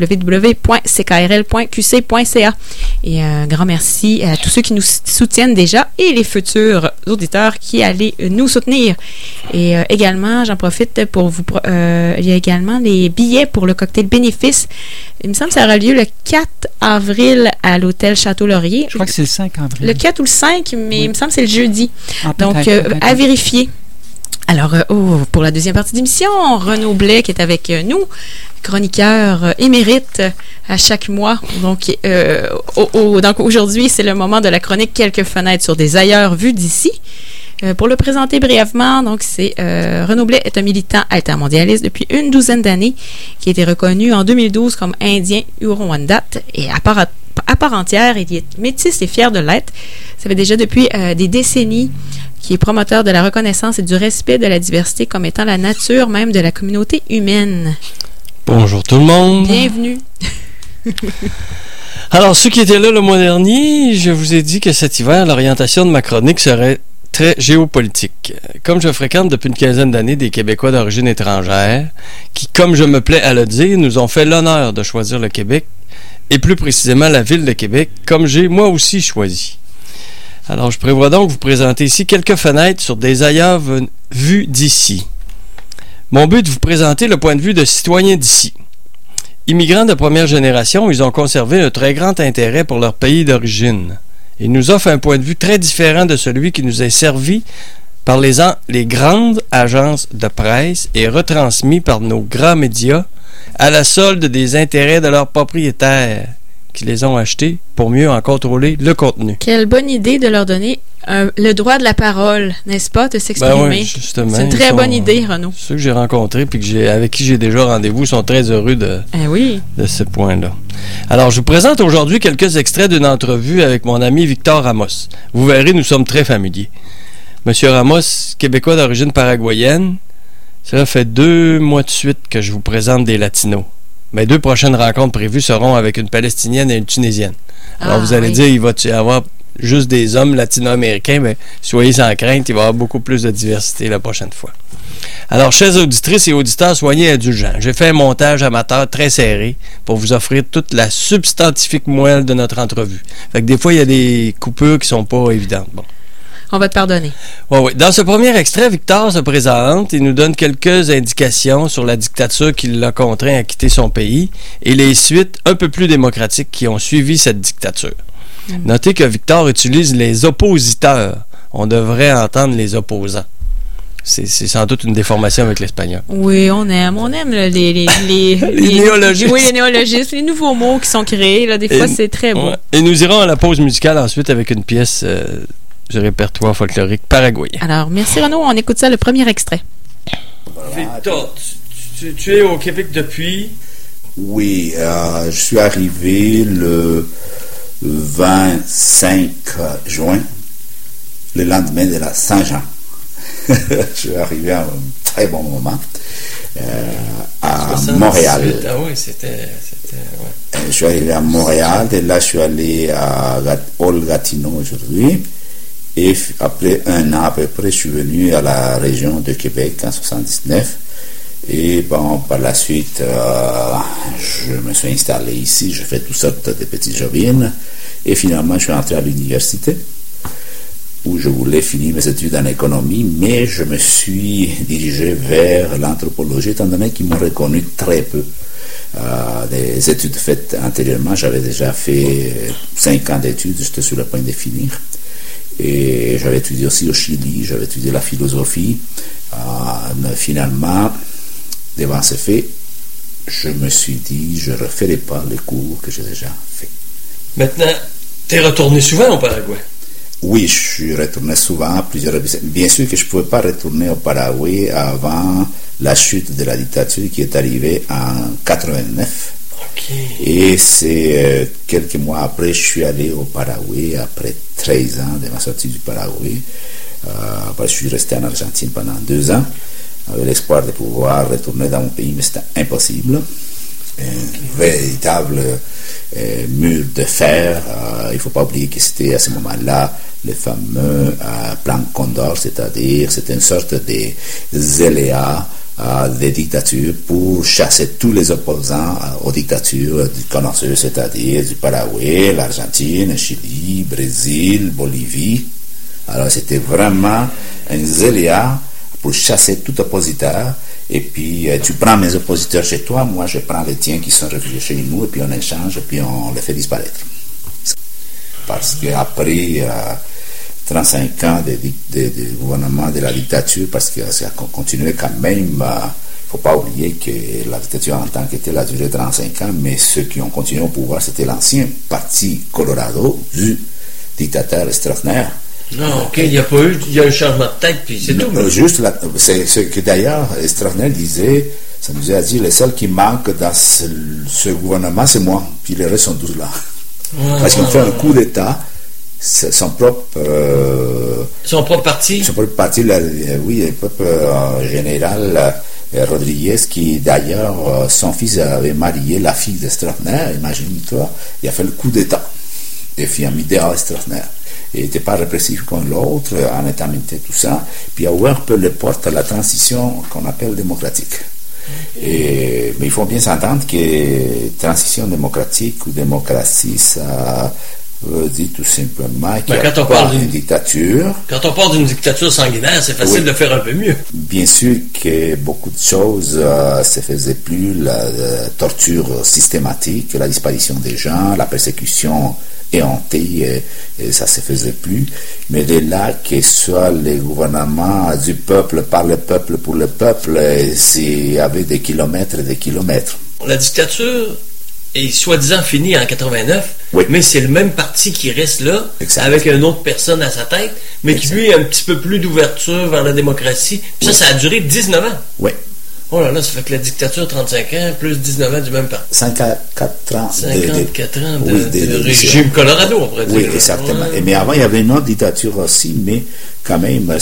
www.ckrl.qc.ca. Et un grand merci à tous ceux qui nous soutiennent déjà et les futurs auditeurs qui allaient nous soutenir. Et également, j'en profite pour vous... il y a également les billets pour le cocktail bénéfice. Il me semble que ça aura lieu le 4 avril à l'hôtel Château-Laurier. Je crois que c'est le 5 avril. Le 4 ou le 5, mais oui. il me semble que c'est le jeudi. Ah, donc, à vérifier. Alors, pour la deuxième partie d'émission, Renaud Blais qui est avec nous, chroniqueur émérite à chaque mois. Donc, donc aujourd'hui, c'est le moment de la chronique Quelques fenêtres sur des ailleurs vus d'ici. Pour le présenter brièvement, donc c'est Renaud Blais est un militant altermondialiste depuis une douzaine d'années qui a été reconnu en 2012 comme indien Huron-Wendat et à part entière, il est métis et fier de l'être. Ça fait déjà depuis des décennies qu'il est promoteur de la reconnaissance et du respect de la diversité comme étant la nature même de la communauté humaine. Bonjour tout le monde. Bienvenue. Alors, ceux qui étaient là le mois dernier, je vous ai dit que cet hiver, l'orientation de ma chronique serait très géopolitique. Comme je fréquente depuis une quinzaine d'années des Québécois d'origine étrangère, qui, comme je me plais à le dire, nous ont fait l'honneur de choisir le Québec, et plus précisément la ville de Québec, comme j'ai moi aussi choisi. Alors, je prévois donc vous présenter ici quelques fenêtres sur des ailleurs vus d'ici. Mon but est de vous présenter le point de vue de citoyens d'ici. Immigrants de première génération, ils ont conservé un très grand intérêt pour leur pays d'origine. Ils nous offrent un point de vue très différent de celui qui nous est servi par les grandes agences de presse et retransmis par nos grands médias à la solde des intérêts de leurs propriétaires qui les ont achetés pour mieux en contrôler le contenu. Quelle bonne idée de leur donner le droit de la parole, n'est-ce pas, de s'exprimer. Ben oui, justement. C'est une très bonne idée, Renaud. Ceux que j'ai rencontrés et avec qui j'ai déjà rendez-vous sont très heureux de ce point-là. Alors, je vous présente aujourd'hui quelques extraits d'une entrevue avec mon ami Victor Ramos. Vous verrez, nous sommes très familiers. Monsieur Ramos, Québécois d'origine paraguayenne, cela fait 2 mois de suite que je vous présente des Latinos. Mes 2 prochaines rencontres prévues seront avec une Palestinienne et une Tunisienne. Alors, vous allez dire, il va y avoir juste des hommes latino-américains, mais soyez sans crainte, il va y avoir beaucoup plus de diversité la prochaine fois. Alors, chers auditrices et auditeurs, soyez indulgents. J'ai fait un montage amateur très serré pour vous offrir toute la substantifique moelle de notre entrevue. Fait que des fois, il y a des coupures qui sont pas évidentes. Bon. On va te pardonner. Oui. Dans ce premier extrait, Victor se présente et nous donne quelques indications sur la dictature qui l'a contraint à quitter son pays et les suites un peu plus démocratiques qui ont suivi cette dictature. Notez que Victor utilise les oppositeurs. On devrait entendre les opposants. C'est sans doute une déformation avec l'espagnol. Oui, on aime les néologismes. Oui, les néologismes, les nouveaux mots qui sont créés. Là, des fois, c'est très beau. Ouais. Et nous irons à la pause musicale ensuite avec une pièce du répertoire folklorique paraguayen. Alors, merci Renaud. On écoute ça, le premier extrait. Victor, tu es au Québec depuis? Oui, je suis arrivé le 25 juin, le lendemain de la Saint-Jean. Je suis arrivé à un très bon moment à Montréal. Ah oui, c'était ouais. Je suis arrivé à Montréal, et là je suis allé à Gatineau aujourd'hui. Et après un an à peu près, je suis venu à la région de Québec en 1979. Et bon, par la suite, je me suis installé ici, je fais toutes sortes de petites jobines. Et finalement, je suis entré à l'université, où je voulais finir mes études en économie, mais je me suis dirigé vers l'anthropologie, étant donné qu'ils m'ont reconnu très peu. Des études faites antérieurement, j'avais déjà fait 5 ans d'études, j'étais sur le point de finir. Et j'avais étudié aussi au Chili, j'avais étudié la philosophie. Mais finalement, devant ces faits, je me suis dit, je ne referai pas les cours que j'ai déjà faits. Maintenant, tu es retourné souvent au Paraguay? Oui, je suis retourné souvent, plusieurs. Bien sûr que je ne pouvais pas retourner au Paraguay avant la chute de la dictature qui est arrivée en 89. Okay. Et c'est quelques mois après, je suis allé au Paraguay, après 13 ans de ma sortie du Paraguay. Après, je suis resté en Argentine pendant 2 ans, avec l'espoir de pouvoir retourner dans mon pays, mais c'était impossible. Un véritable mur de fer. Il ne faut pas oublier que c'était à ce moment-là le fameux plan Condor, c'est-à-dire c'était une sorte de zéléa des dictatures pour chasser tous les opposants aux dictatures qu'on a, c'est-à-dire du Paraguay, l'Argentine, le Chili, Brésil, Bolivie. Alors c'était vraiment un zéléa pour chasser tout oppositeur. Et puis tu prends mes oppositeurs chez toi, moi je prends les tiens qui sont réfugiés chez nous, et puis on échange, et puis on les fait disparaître. Parce qu'après 35 ans de gouvernement de la dictature, parce que ça a continué quand même, il ne faut pas oublier que la dictature en tant que telle a duré 35 ans, mais ceux qui ont continué au pouvoir, c'était l'ancien parti Colorado du dictateur Stroessner. Non, ok, il y a un changement de tête, puis c'est tout. Juste, c'est ce que d'ailleurs Stroessner disait, ça nous a dit, le seul qui manque dans ce gouvernement, c'est moi, puis les restes sont tous là. Parce qu'ils ont fait un coup d'État, son propre parti. Son propre parti, oui, le propre général Rodriguez, qui d'ailleurs, son fils avait marié la fille de Stroessner, imagine-toi, il a fait le coup d'État, et puis a mis dehors Stroessner. Il n'était pas répressif comme l'autre, en étant militaire, tout ça, puis il a ouvert un peu les portes à la transition qu'on appelle démocratique. Mais il faut bien s'entendre que transition démocratique ou démocratie, ça veut dire tout simplement qu'il y a pas une dictature. Quand on parle d'une dictature sanguinaire, c'est facile de faire un peu mieux. Bien sûr que beaucoup de choses ne se faisaient plus, la torture systématique, la disparition des gens, la persécution éhontée, ça ne se faisait plus. Mais de là que soit le gouvernement du peuple, par le peuple, pour le peuple, c'est avec des kilomètres et des kilomètres. La dictature est soi-disant finie en 89, oui. Mais c'est le même parti qui reste là, exact. Avec une autre personne à sa tête, mais exact. Qui lui a un petit peu plus d'ouverture vers la démocratie. Puis oui. Ça a duré 19 ans. Oui. Oh là là, ça fait que la dictature, 35 ans, plus 19 ans du même parti. 54 ans. 54 ans de régime Colorado, on pourrait dire. Oui, exactement. Ouais. Mais avant, il y avait une autre dictature aussi, mais quand même,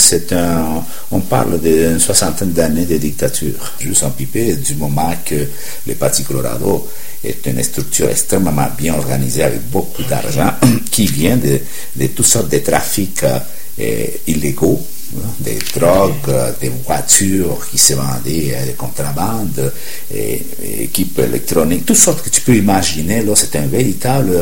on parle d'une soixantaine d'années de dictature. Juste en pipé, du moment que le Parti Colorado est une structure extrêmement bien organisée avec beaucoup d'argent qui vient de toutes sortes de trafics illégaux. Des drogues, des voitures qui se vendaient, des contrebandes, équipes électroniques, toutes sortes que tu peux imaginer. Là, c'est une véritable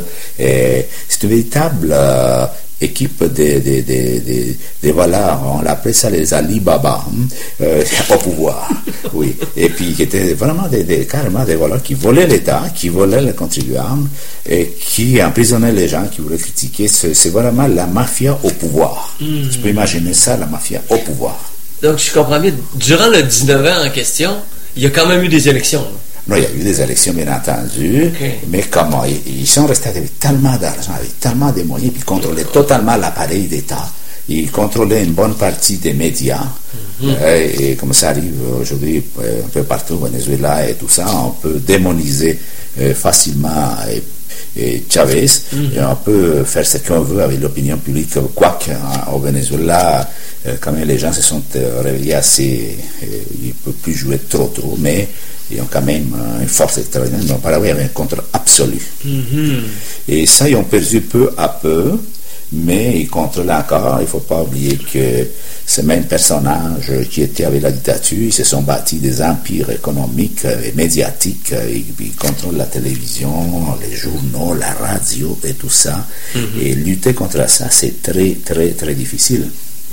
équipe de voilà, on l'appelait ça les Alibaba au pouvoir. Oui. Et puis qui étaient vraiment carrément des voleurs qui volaient l'État, qui volaient les contribuables et qui emprisonnaient les gens qui voulaient critiquer. C'est vraiment la mafia au pouvoir. Tu peux imaginer ça, la mafia au pouvoir. Donc je comprends bien, durant le 19 ans en question, il y a quand même eu des élections. Là. Non, il y a eu des élections, bien entendu, mais comment ils sont restés avec tellement d'argent, avec tellement de moyens, puis ils contrôlaient totalement l'appareil d'État. Ils contrôlaient une bonne partie des médias. Et comme ça arrive aujourd'hui un peu partout au Venezuela et tout ça, on peut démoniser facilement Chavez, et on peut faire ce qu'on veut avec l'opinion publique, quoique au Venezuela, quand même les gens se sont réveillés assez, ils ne peuvent plus jouer trop, mais ils ont quand même une force extraordinaire. Mais au Paraguay, il y avait un contrôle absolu. Et ça, ils ont perdu peu à peu, mais ils contrôlent encore. Il ne faut pas oublier que ces mêmes personnages qui étaient avec la dictature, ils se sont bâtis des empires économiques et médiatiques. Ils contrôlent la télévision, les journaux, la radio et tout ça. Et lutter contre ça, c'est très, très, très difficile.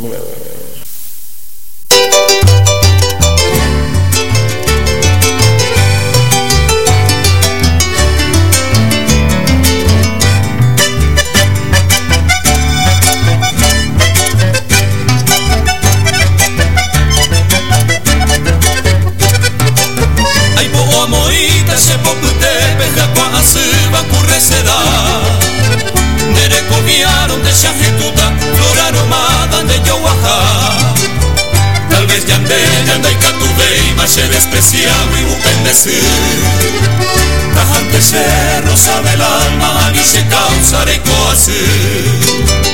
Se popute peja kwa asuba kurreseda Nere copiaron de shajetuta Flora aromada de yowaja Tal vez yande y catubei Mas se despreciado y upendecir Tajante cerro sabe el alma Ni se causa de coasir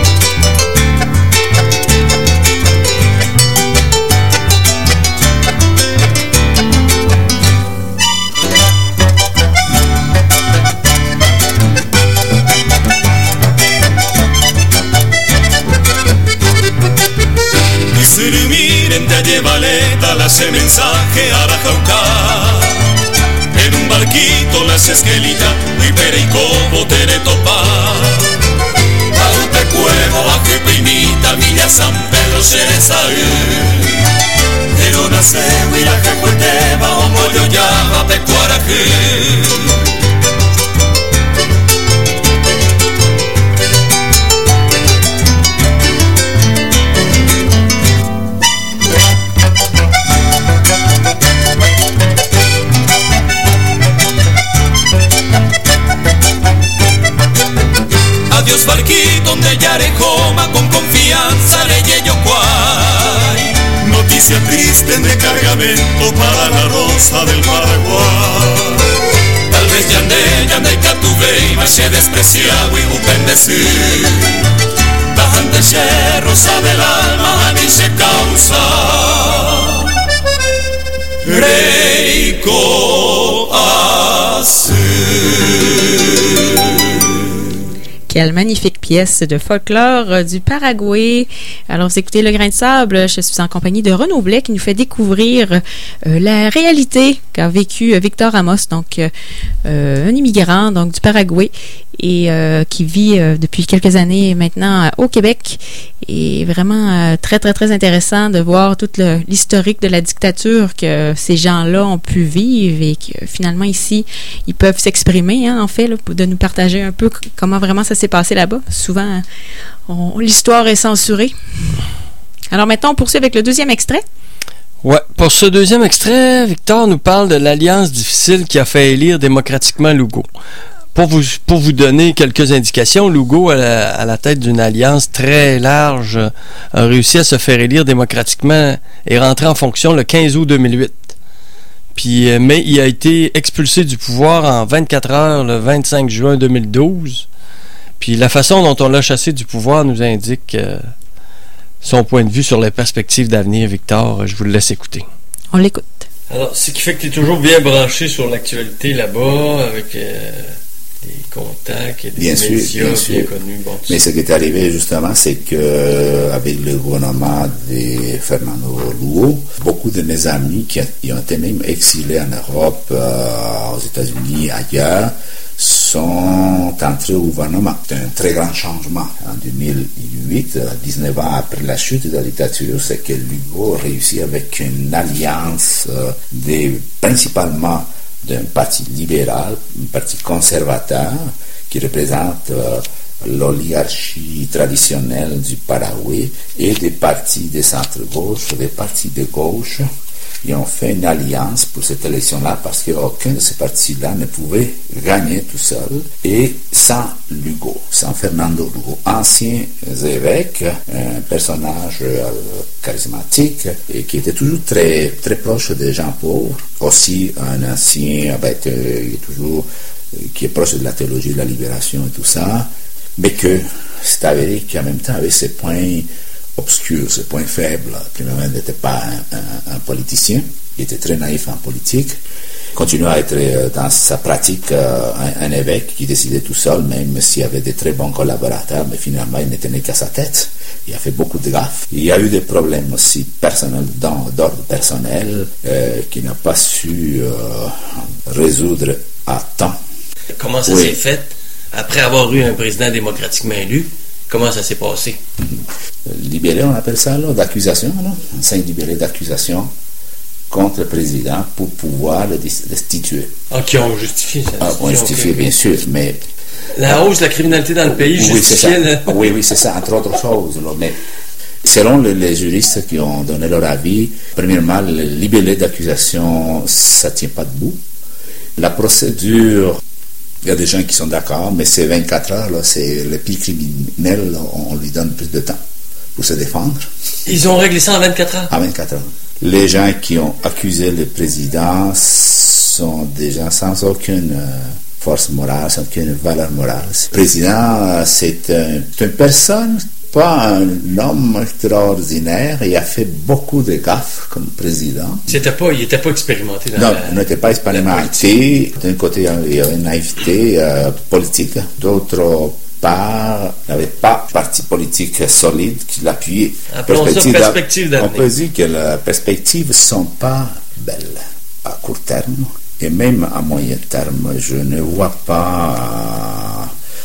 Valeta le hace mensaje a la Jauca En un barquito las esquelitas Y pericobo tere topa Aute cuevo bajo y pinita Villa San Pedro Cerezaí Pero nace huila jecueteba O mollo llama pecuaraje Adiós barquito de Yarejoma con confianza de Yeyocuay Noticia triste de cargamento para la rosa del Paraguay Tal vez yande y catubei mas se despreciado y upendecir Tajante cerro sabe el alma ni se causa Reico así Quelle magnifique pièce de folklore du Paraguay. Alors, vous écoutez Le Grain de Sable. Je suis en compagnie de Renaud Blais qui nous fait découvrir la réalité qu'a vécu Victor Amos, donc un immigrant donc du Paraguay et qui vit depuis quelques années maintenant au Québec. Et vraiment très, très, très intéressant de voir toute l'historique de la dictature que ces gens-là ont pu vivre et que finalement ici, ils peuvent s'exprimer, en fait, là, de nous partager un peu comment vraiment ça s'est passé là-bas. Souvent, l'histoire est censurée. Alors maintenant, on poursuit avec le deuxième extrait. Ouais, pour ce deuxième extrait, Victor nous parle de l'alliance difficile qui a fait élire démocratiquement Lugo. Pour vous donner quelques indications, Lugo, à la tête d'une alliance très large, a réussi à se faire élire démocratiquement et rentrer en fonction le 15 août 2008. Mais il a été expulsé du pouvoir en 24 heures le 25 juin 2012. Puis la façon dont on l'a chassé du pouvoir nous indique son point de vue sur les perspectives d'avenir. Victor, je vous le laisse écouter. On l'écoute. Alors, ce qui fait que tu es toujours bien branché sur l'actualité là-bas, avec des contacts et des médias bien connus. Bon, mais ce qui est arrivé justement, c'est que avec le gouvernement de Fernando Lugo, beaucoup de mes amis qui ont été même exilés en Europe, aux États-Unis, ailleurs, sont entrés au gouvernement. C'est un très grand changement. En 2008, 19 ans après la chute de la dictature, c'est que Lugo réussit avec une alliance principalement d'un parti libéral, un parti conservateur, qui représente l'oligarchie traditionnelle du Paraguay, et des partis de centre-gauche, des partis de gauche. Ils ont fait une alliance pour cette élection-là parce qu'aucun de ces partis-là ne pouvait gagner tout seul, et sans Lugo, sans Fernando Lugo, ancien évêque, un personnage charismatique et qui était toujours très, très proche des gens pauvres, aussi un ancien, il est toujours qui est proche de la théologie de la libération et tout ça, mais que c'est avéré qu'en même temps avait ses points obscurs, ses points faibles. Premièrement, il n'était pas un politicien, il était très naïf en politique, continuait à être dans sa pratique un évêque qui décidait tout seul, même s'il y avait des très bons collaborateurs, mais finalement il ne tenait qu'à sa tête. Il a fait beaucoup de gaffes. Il y a eu des problèmes aussi personnels, d'ordre personnel, qu'il n'a pas su résoudre à temps. Comment ça s'est fait après avoir eu un président démocratiquement élu? Comment ça s'est passé? Libellé, on appelle ça, là, d'accusation, là. 5 libellés d'accusation contre le président pour pouvoir le destituer. Ah, qui ont justifié ça? Ont justifié, bien sûr, mais... La hausse de la criminalité dans le pays justifiait... Oui, c'est ça, entre autres choses. Là, mais selon les juristes qui ont donné leur avis, premièrement, le libellé d'accusation, ça ne tient pas debout. La procédure... Il y a des gens qui sont d'accord, mais c'est 24 heures, là, c'est le pire criminel, là, on lui donne plus de temps pour se défendre. Ils ont réglé ça en 24 heures? En 24 heures. Les gens qui ont accusé le président sont des gens sans aucune force morale, sans aucune valeur morale. Le président, c'est une personne, pas un homme extraordinaire, il a fait beaucoup de gaffes comme président. Il n'était pas expérimenté. Non, il n'était pas expérimenté. D'un côté, il y avait une naïveté politique. D'autre part, il n'avait pas de parti politique solide qui l'appuyait. Appelons ça perspective d'avenir. On peut dire que les perspectives ne sont pas belles à court terme. Et même à moyen terme, je ne vois pas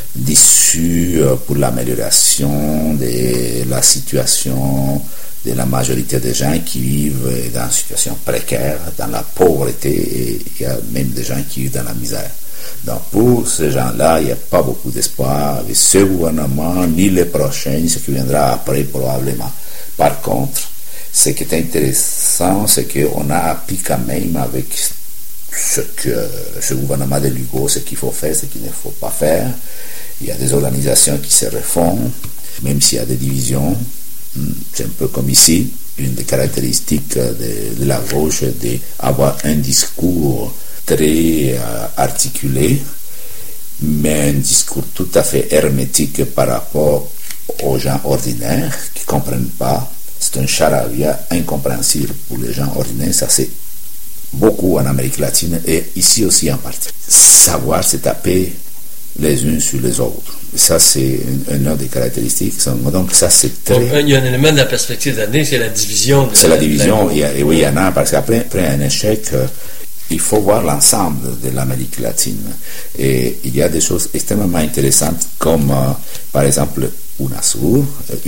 d'issue pour l'amélioration de la situation de la majorité des gens qui vivent dans une situation précaire, dans la pauvreté, et il y a même des gens qui vivent dans la misère. Donc pour ces gens-là, il n'y a pas beaucoup d'espoir avec ce gouvernement, ni le prochain, ni ce qui viendra après probablement. Par contre, ce qui est intéressant, c'est qu'on a appris quand même avec ce gouvernement de Lugo, ce qu'il faut faire, ce qu'il ne faut pas faire. Il y a des organisations qui se refont, même s'il y a des divisions. C'est un peu comme ici. Une des caractéristiques de la gauche est d'avoir un discours très articulé, mais un discours tout à fait hermétique par rapport aux gens ordinaires qui ne comprennent pas. C'est un charabia incompréhensible pour les gens ordinaires. Ça, c'est beaucoup en Amérique latine et ici aussi en partie. Savoir se taper les uns sur les autres. Et ça, c'est une autre des caractéristiques. Donc, ça, c'est très... Donc, il y a un élément de la perspective d'avenir, c'est la division. C'est la division, oui, il y en a, parce qu'après un échec, il faut voir l'ensemble de l'Amérique latine. Et il y a des choses extrêmement intéressantes, comme, par exemple, UNASUR,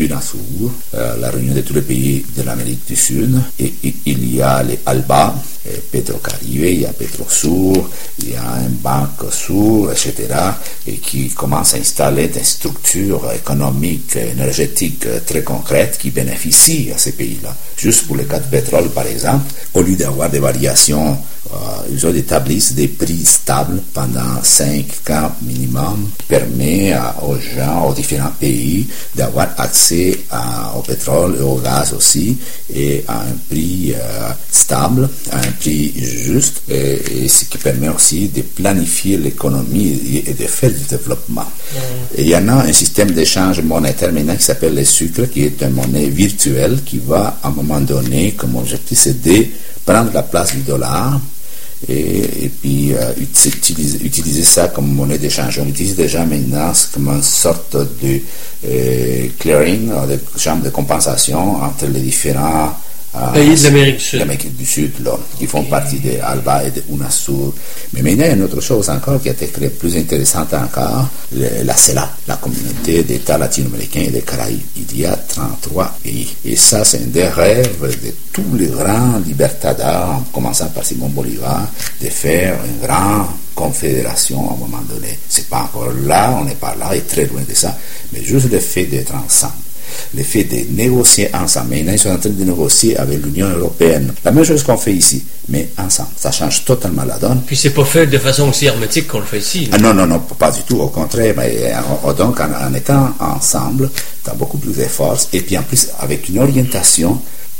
la réunion de tous les pays de l'Amérique du Sud, et il y a les ALBA, Petrocaribe, il y a Petrosur, il y a un Banque Sur, etc., et qui commence à installer des structures économiques, énergétiques très concrètes qui bénéficient à ces pays-là. Juste pour le cas de pétrole, par exemple, au lieu d'avoir des variations, ils ont établi des prix stables pendant 5 ans minimum, qui permet aux gens, aux différents pays, d'avoir accès au pétrole et au gaz aussi, et à un prix stable, à un prix juste, et ce qui permet aussi de planifier l'économie et de faire du développement. Et il y en a un système d'échange monétaire maintenant qui s'appelle le sucre, qui est une monnaie virtuelle qui va à un moment donné, comme objectif, c'est de prendre la place du dollar, et puis utiliser ça comme monnaie d'échange. On utilise déjà maintenant comme une sorte de clearing, de chambre de compensation entre les différents pays de l'Amérique du Sud. L'Amérique du Sud, là, qui font partie de ALBA et de UNASUR. Mais maintenant, il y a une autre chose encore qui a été créée, plus intéressante encore, la CELAC, la communauté d'États latino-américains et des Caraïbes. Il y a 33 pays. Et ça, c'est un des rêves de tous les grands libertadores, en commençant par Simon Bolivar, de faire une grande confédération à un moment donné. C'est pas encore là, on n'est pas là, et très loin de ça, mais juste le fait d'être ensemble. Le fait de négocier ensemble. Maintenant, ils sont en train de négocier avec l'Union européenne. La même chose qu'on fait ici, mais ensemble. Ça change totalement la donne. Puis c'est pas fait de façon aussi hermétique qu'on le fait ici. Ah, non, pas du tout. Au contraire, mais donc en étant ensemble, tu as beaucoup plus de force. Et puis en plus, avec une orientation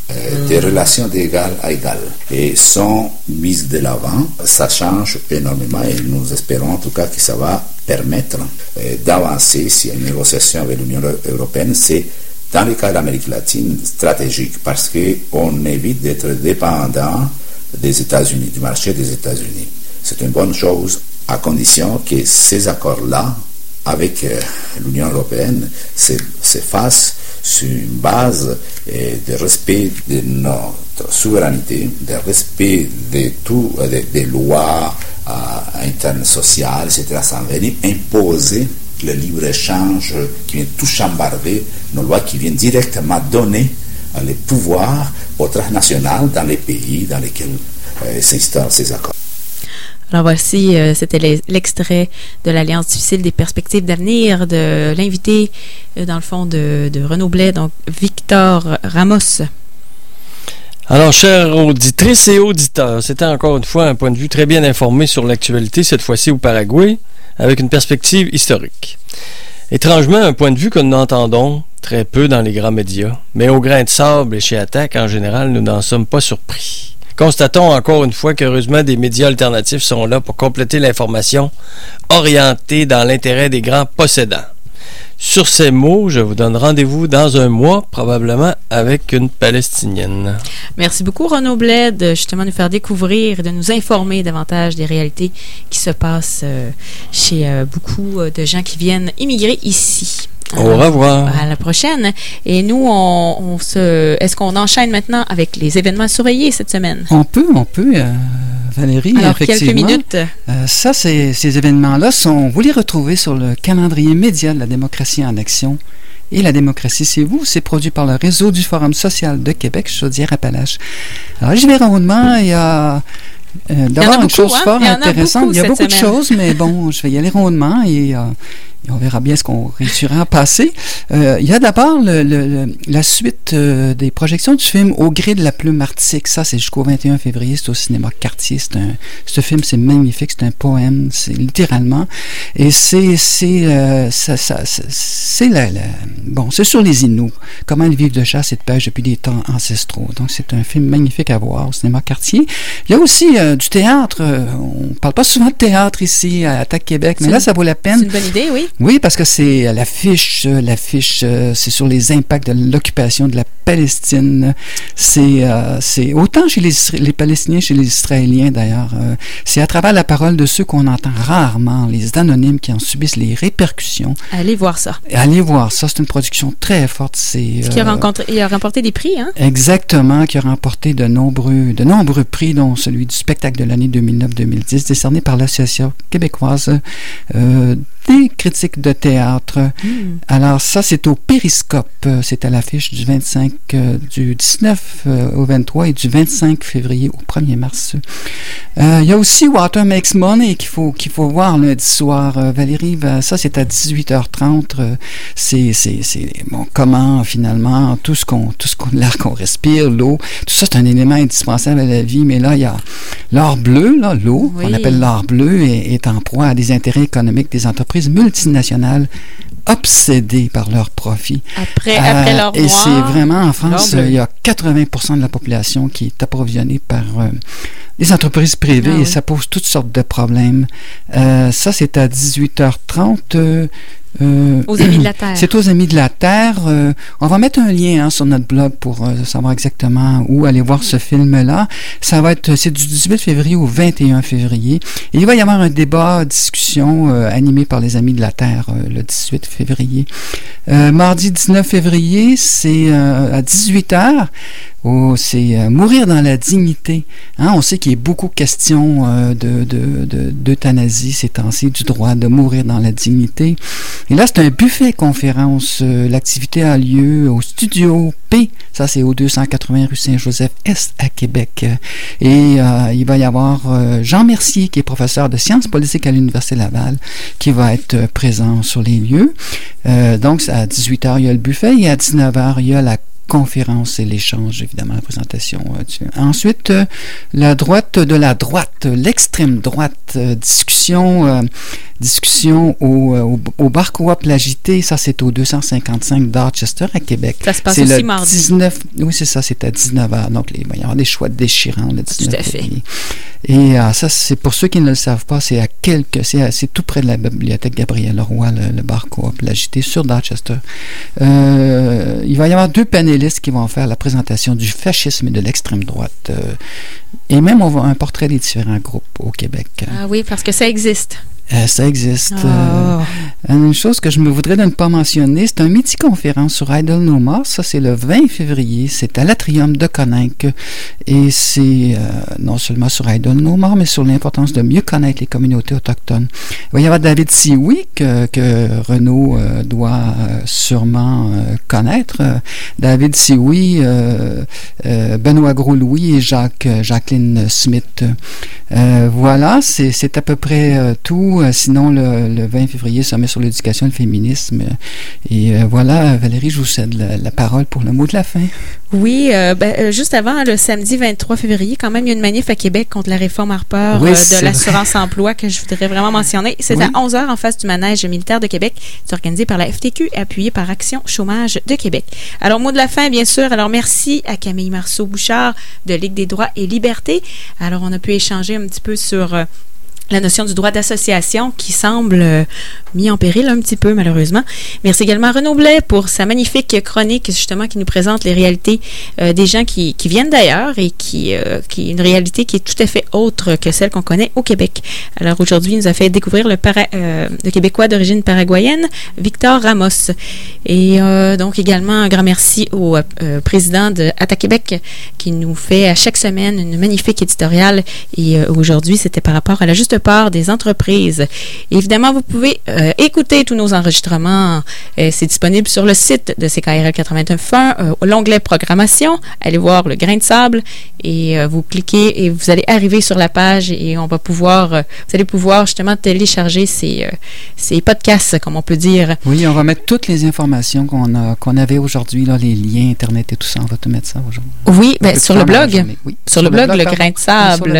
des relations d'égal à égal et sont mises de l'avant. Ça change énormément et nous espérons en tout cas que ça va permettre d'avancer s'il y a une négociation avec l'Union européenne. C'est dans le cas de l'Amérique latine stratégique parce qu'on évite d'être dépendant des États-Unis, du marché des États-Unis. C'est une bonne chose à condition que ces accords-là avec l'Union européenne se fassent sur une base de respect de notre souveraineté, de respect de tout, des lois internes sociales, etc., sans venir imposer le libre-échange qui vient tout chambarder, nos lois qui viennent directement donner les pouvoirs au transnational dans les pays dans lesquels s'installent ces accords. Alors voici, c'était l'extrait de l'Alliance difficile des perspectives d'avenir de l'invité, dans le fond, de Renaud Blais, donc Victor Ramos. Alors, chers auditrices et auditeurs, c'était encore une fois un point de vue très bien informé sur l'actualité, cette fois-ci au Paraguay, avec une perspective historique. Étrangement, un point de vue que nous entendons très peu dans les grands médias, mais au grain de sable et chez Attaque, en général, nous n'en sommes pas surpris. Constatons encore une fois qu'heureusement des médias alternatifs sont là pour compléter l'information orientée dans l'intérêt des grands possédants. Sur ces mots, je vous donne rendez-vous dans un mois, probablement avec une Palestinienne. Merci beaucoup, Renaud Blais, de justement nous faire découvrir et de nous informer davantage des réalités qui se passent chez beaucoup de gens qui viennent immigrer ici. Au revoir. À la prochaine. Et nous, est-ce qu'on enchaîne maintenant avec les événements à surveiller cette semaine? On peut, Valérie. Alors, effectivement. quelques minutes. Ces événements-là vous les retrouvez sur le calendrier média de la démocratie en action. Et la démocratie, c'est vous. C'est produit par le réseau du Forum social de Québec, Chaudière-Appalaches. Alors, je vais rondement. Il y a d'abord une chose fort intéressante. Il y a beaucoup de choses, mais bon, je vais y aller rondement et on verra bien ce qu'on réussira à passer. Il y a d'abord la suite des projections du film Au gré de la plume arctique. Ça, c'est jusqu'au 21 février. C'est au cinéma Cartier. Ce film, c'est magnifique. C'est un poème. C'est littéralement. Et c'est sur les Inuits. Comment ils vivent de chasse et de pêche depuis des temps ancestraux. Donc, c'est un film magnifique à voir au cinéma Cartier. Il y a aussi du théâtre. On parle pas souvent de théâtre ici à Attaque Québec, mais là, ça vaut la peine. C'est une bonne idée, oui. Oui, parce que c'est l'affiche, c'est sur les impacts de l'occupation de la Palestine. C'est autant chez les Palestiniens, chez les Israéliens d'ailleurs. C'est à travers la parole de ceux qu'on entend rarement, les anonymes qui en subissent les répercussions. Allez voir ça. Allez voir ça. C'est une production très forte. Il a remporté des prix, hein? Exactement, qui a remporté de nombreux prix, dont celui du spectacle de l'année 2009-2010, décerné par l'Association québécoise des critiques de théâtre. Alors ça, c'est au Périscope. C'est à l'affiche du 19 au 23 et du 25 février au 1er mars. Il y a aussi Water Makes Money qu'il faut voir lundi soir. Valérie, ça c'est à 18h30. C'est comment finalement tout l'air qu'on respire, l'eau, tout ça c'est un élément indispensable à la vie. Mais là, il y a l'or bleu, l'eau, qu'on appelle l'or bleu, est en proie à des intérêts économiques des entreprises multinationales obsédées par leurs profits. Après l'or noir. Et c'est vraiment, en France, il y a 80% de la population qui est approvisionnée par les entreprises privées et ça pose toutes sortes de problèmes. Ça, c'est à 18h30. Aux Amis de la Terre. C'est aux Amis de la Terre. On va mettre un lien sur notre blog pour savoir exactement où aller voir ce film-là. C'est du 18 février au 21 février. Et il va y avoir un débat, discussion animé par les Amis de la Terre le 18 février. Mardi 19 février, c'est à 18h. C'est mourir dans la dignité. Hein, on sait qu'il y a beaucoup question d'euthanasie ces temps-ci, du droit de mourir dans la dignité. Et là, c'est un buffet conférence. L'activité a lieu au Studio P. Ça, c'est au 280 rue Saint-Joseph-Est à Québec. Et il va y avoir Jean Mercier, qui est professeur de sciences politiques à l'Université Laval, qui va être présent sur les lieux. Donc, à 18h, il y a le buffet et à 19h, il y a la conférence et l'échange, évidemment, la présentation. Ensuite, la droite de la droite, l'extrême droite, discussion au bar coop L'Agité. Ça, c'est au 255 Dorchester à Québec. Ça se passe aussi mardi. 19, oui, c'est ça, c'est à 19h. Donc, il va y avoir des choix déchirants le 19 Tout à fait. février. Et ça, c'est pour ceux qui ne le savent pas, c'est tout près de la bibliothèque Gabriel Roy, le bar coop L'Agité sur Dorchester. Il va y avoir 2 panélistes qui vont faire la présentation du fascisme et de l'extrême droite. Et même, on va un portrait des différents groupes au Québec. Ah oui, parce que ça existe. Ça existe. Une chose que je me voudrais ne pas mentionner, c'est un midi-conférence sur Idle No More. Ça, c'est le 20 février. C'est à l'Atrium de Coninck. Et c'est non seulement sur Idle No More, mais sur l'importance de mieux connaître les communautés autochtones. Il va y avoir David Sioui, que Renaud doit sûrement connaître. David Sioui, Benoît Gros-Louis et Jacqueline Smith. Voilà, c'est à peu près tout. Sinon, le 20 février, sommet sur l'éducation et le féminisme. Et voilà, Valérie, je vous cède la parole pour le mot de la fin. Oui, juste avant, le samedi 23 février, quand même, il y a une manif à Québec contre la réforme Harper de l'assurance-emploi que je voudrais vraiment mentionner. C'est à 11h en face du manège militaire de Québec. C'est organisé par la FTQ et appuyé par Action Chômage de Québec. Alors, mot de la fin, bien sûr. Alors, merci à Camille Marceau-Bouchard de Ligue des droits et libertés. Alors, on a pu échanger un petit peu sur la notion du droit d'association qui semble mis en péril un petit peu, malheureusement. Merci également à Renaud Blais pour sa magnifique chronique, justement, qui nous présente les réalités des gens qui viennent d'ailleurs et qui est une réalité qui est tout à fait autre que celle qu'on connaît au Québec. Alors, aujourd'hui, il nous a fait découvrir le Québécois d'origine paraguayenne, Victor Ramos. Et donc, également, un grand merci au président de Attaque Québec qui nous fait à chaque semaine une magnifique éditoriale. Et aujourd'hui, c'était par rapport à la juste part des entreprises. Évidemment, vous pouvez écouter tous nos enregistrements. C'est disponible sur le site de CKRL 89.1, l'onglet programmation. Allez voir le grain de sable et vous cliquez et vous allez arriver sur la page et vous allez pouvoir justement télécharger ces podcasts, comme on peut dire. Oui, on va mettre toutes les informations qu'on avait aujourd'hui, là, les liens Internet et tout ça. On va tout mettre ça aujourd'hui. Oui, sur le blog. Oui, sur le blog, le grain de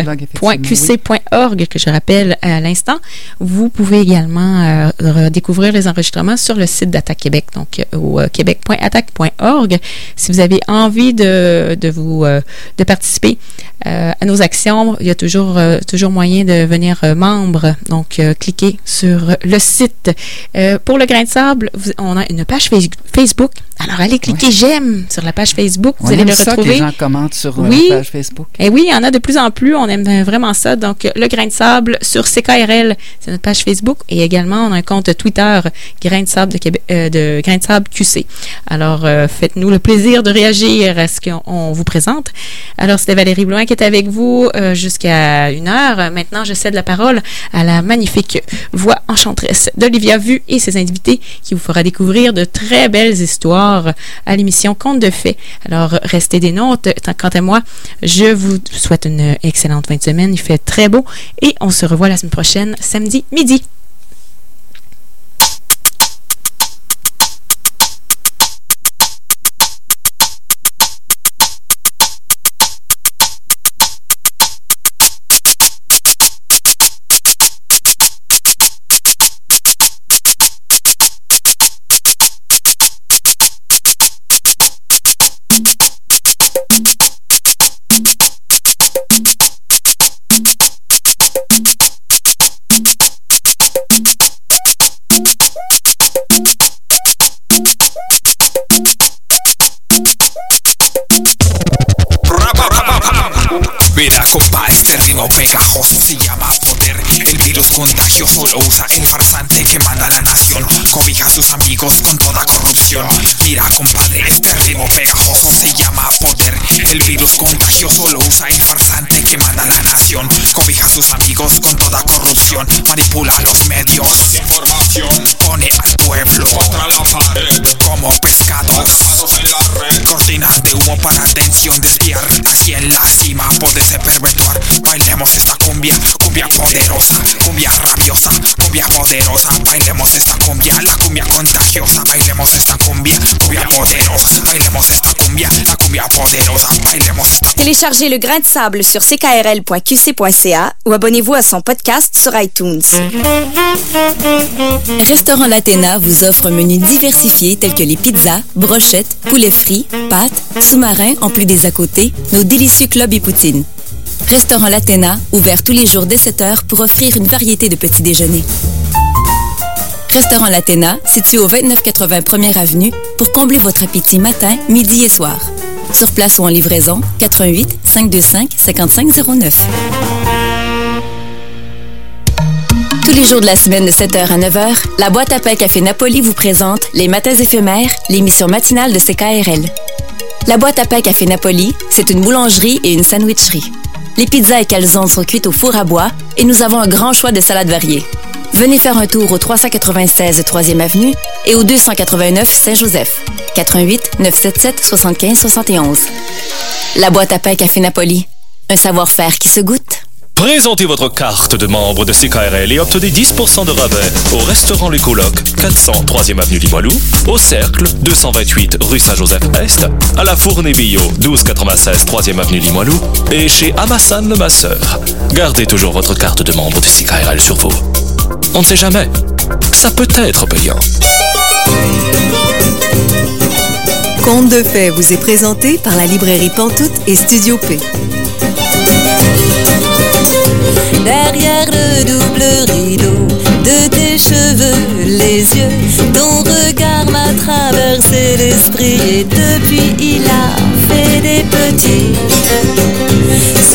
sable.qc.org, que je rappelle à l'instant. Vous pouvez également découvrir les enregistrements sur le site d'Attaque Québec, donc au québec.attaque.org. Si vous avez envie de participer à nos actions, il y a toujours moyen de devenir membre. Donc, cliquez sur le site. Pour le grain de sable, on a une page Facebook. Alors, allez cliquer j'aime sur la page Facebook. Vous allez le retrouver. Que les gens commentent sur la page Facebook. Et oui, il y en a de plus en plus. On aime vraiment ça. Donc, le grain de sable sur CKRL, c'est notre page Facebook. Et également, on a un compte Twitter, Grain de sable de Grain de sable QC. Alors, faites-nous le plaisir de réagir à ce qu'on vous présente. Alors, c'était Valérie Blouin qui est avec vous jusqu'à 1h. Maintenant, je cède la parole à la magnifique voix enchanteresse d'Olivia Vu et ses invités qui vous fera découvrir de très belles histoires à l'émission Contes de fées. Alors, restez des nôtres. Quant à moi, je vous souhaite une excellente fin de semaine. Il fait très beau et on se revoit la semaine prochaine, samedi midi. Mira, compa, este ritmo pegajoso se llama poder. El virus contagioso lo usa el farsante que manda a la nación. Cobija a sus amigos con toda corrupción. Mira, compadre, este ritmo pegajoso se llama poder. El virus contagioso lo usa el farsante que manda a la nación. Cobija a sus amigos con toda corrupción. Manipula los medios. Información. Pone al pueblo contra la pared. Como pescados en la red. Cortinas de humo para atención desviar. Aquí en la cima puede perpetuar. Bailemos esta cumbia, cumbia poderosa, cumbia rabiosa, cumbia poderosa. Bailemos esta cumbia, la cumbia contagiosa. Bailemos esta cumbia, cumbia poderosa. Bailemos esta cumbia. Téléchargez le grain de sable sur ckrl.qc.ca ou abonnez-vous à son podcast sur iTunes. Restaurant L'Athéna vous offre un menu diversifié tel que les pizzas, brochettes, poulets frits, pâtes, sous-marins en plus des à côté, nos délicieux clubs et poutines. Restaurant L'Athéna, ouvert tous les jours dès 7h pour offrir une variété de petits déjeuners. Restaurant L'Athéna, situé au 2980 1er Avenue, pour combler votre appétit matin, midi et soir. Sur place ou en livraison, 88 525 5509. Tous les jours de la semaine de 7h à 9h, la boîte à pain Café Napoli vous présente Les Matins éphémères, l'émission matinale de CKRL. La boîte à pain Café Napoli, c'est une boulangerie et une sandwicherie. Les pizzas et calzones sont cuites au four à bois et nous avons un grand choix de salades variées. Venez faire un tour au 396 3e Avenue et au 289 Saint-Joseph. 88 977 75 71. La boîte à pain Café Napoli. Un savoir-faire qui se goûte. Présentez votre carte de membre de CKRL et obtenez 10% de rabais au restaurant Les Colocs, 400 3e Avenue Limoilou, au Cercle, 228 rue Saint-Joseph-Est, à la Fournée Bio, 1296 3e Avenue Limoilou, et chez Amassan le Masseur. Gardez toujours votre carte de membre de CKRL sur vous. On ne sait jamais. Ça peut être payant. Conte de fées vous est présenté par la librairie Pantoute et Studio P. Derrière le double rideau de tes cheveux, les yeux, ton regard m'a traversé l'esprit et depuis il a fait des petits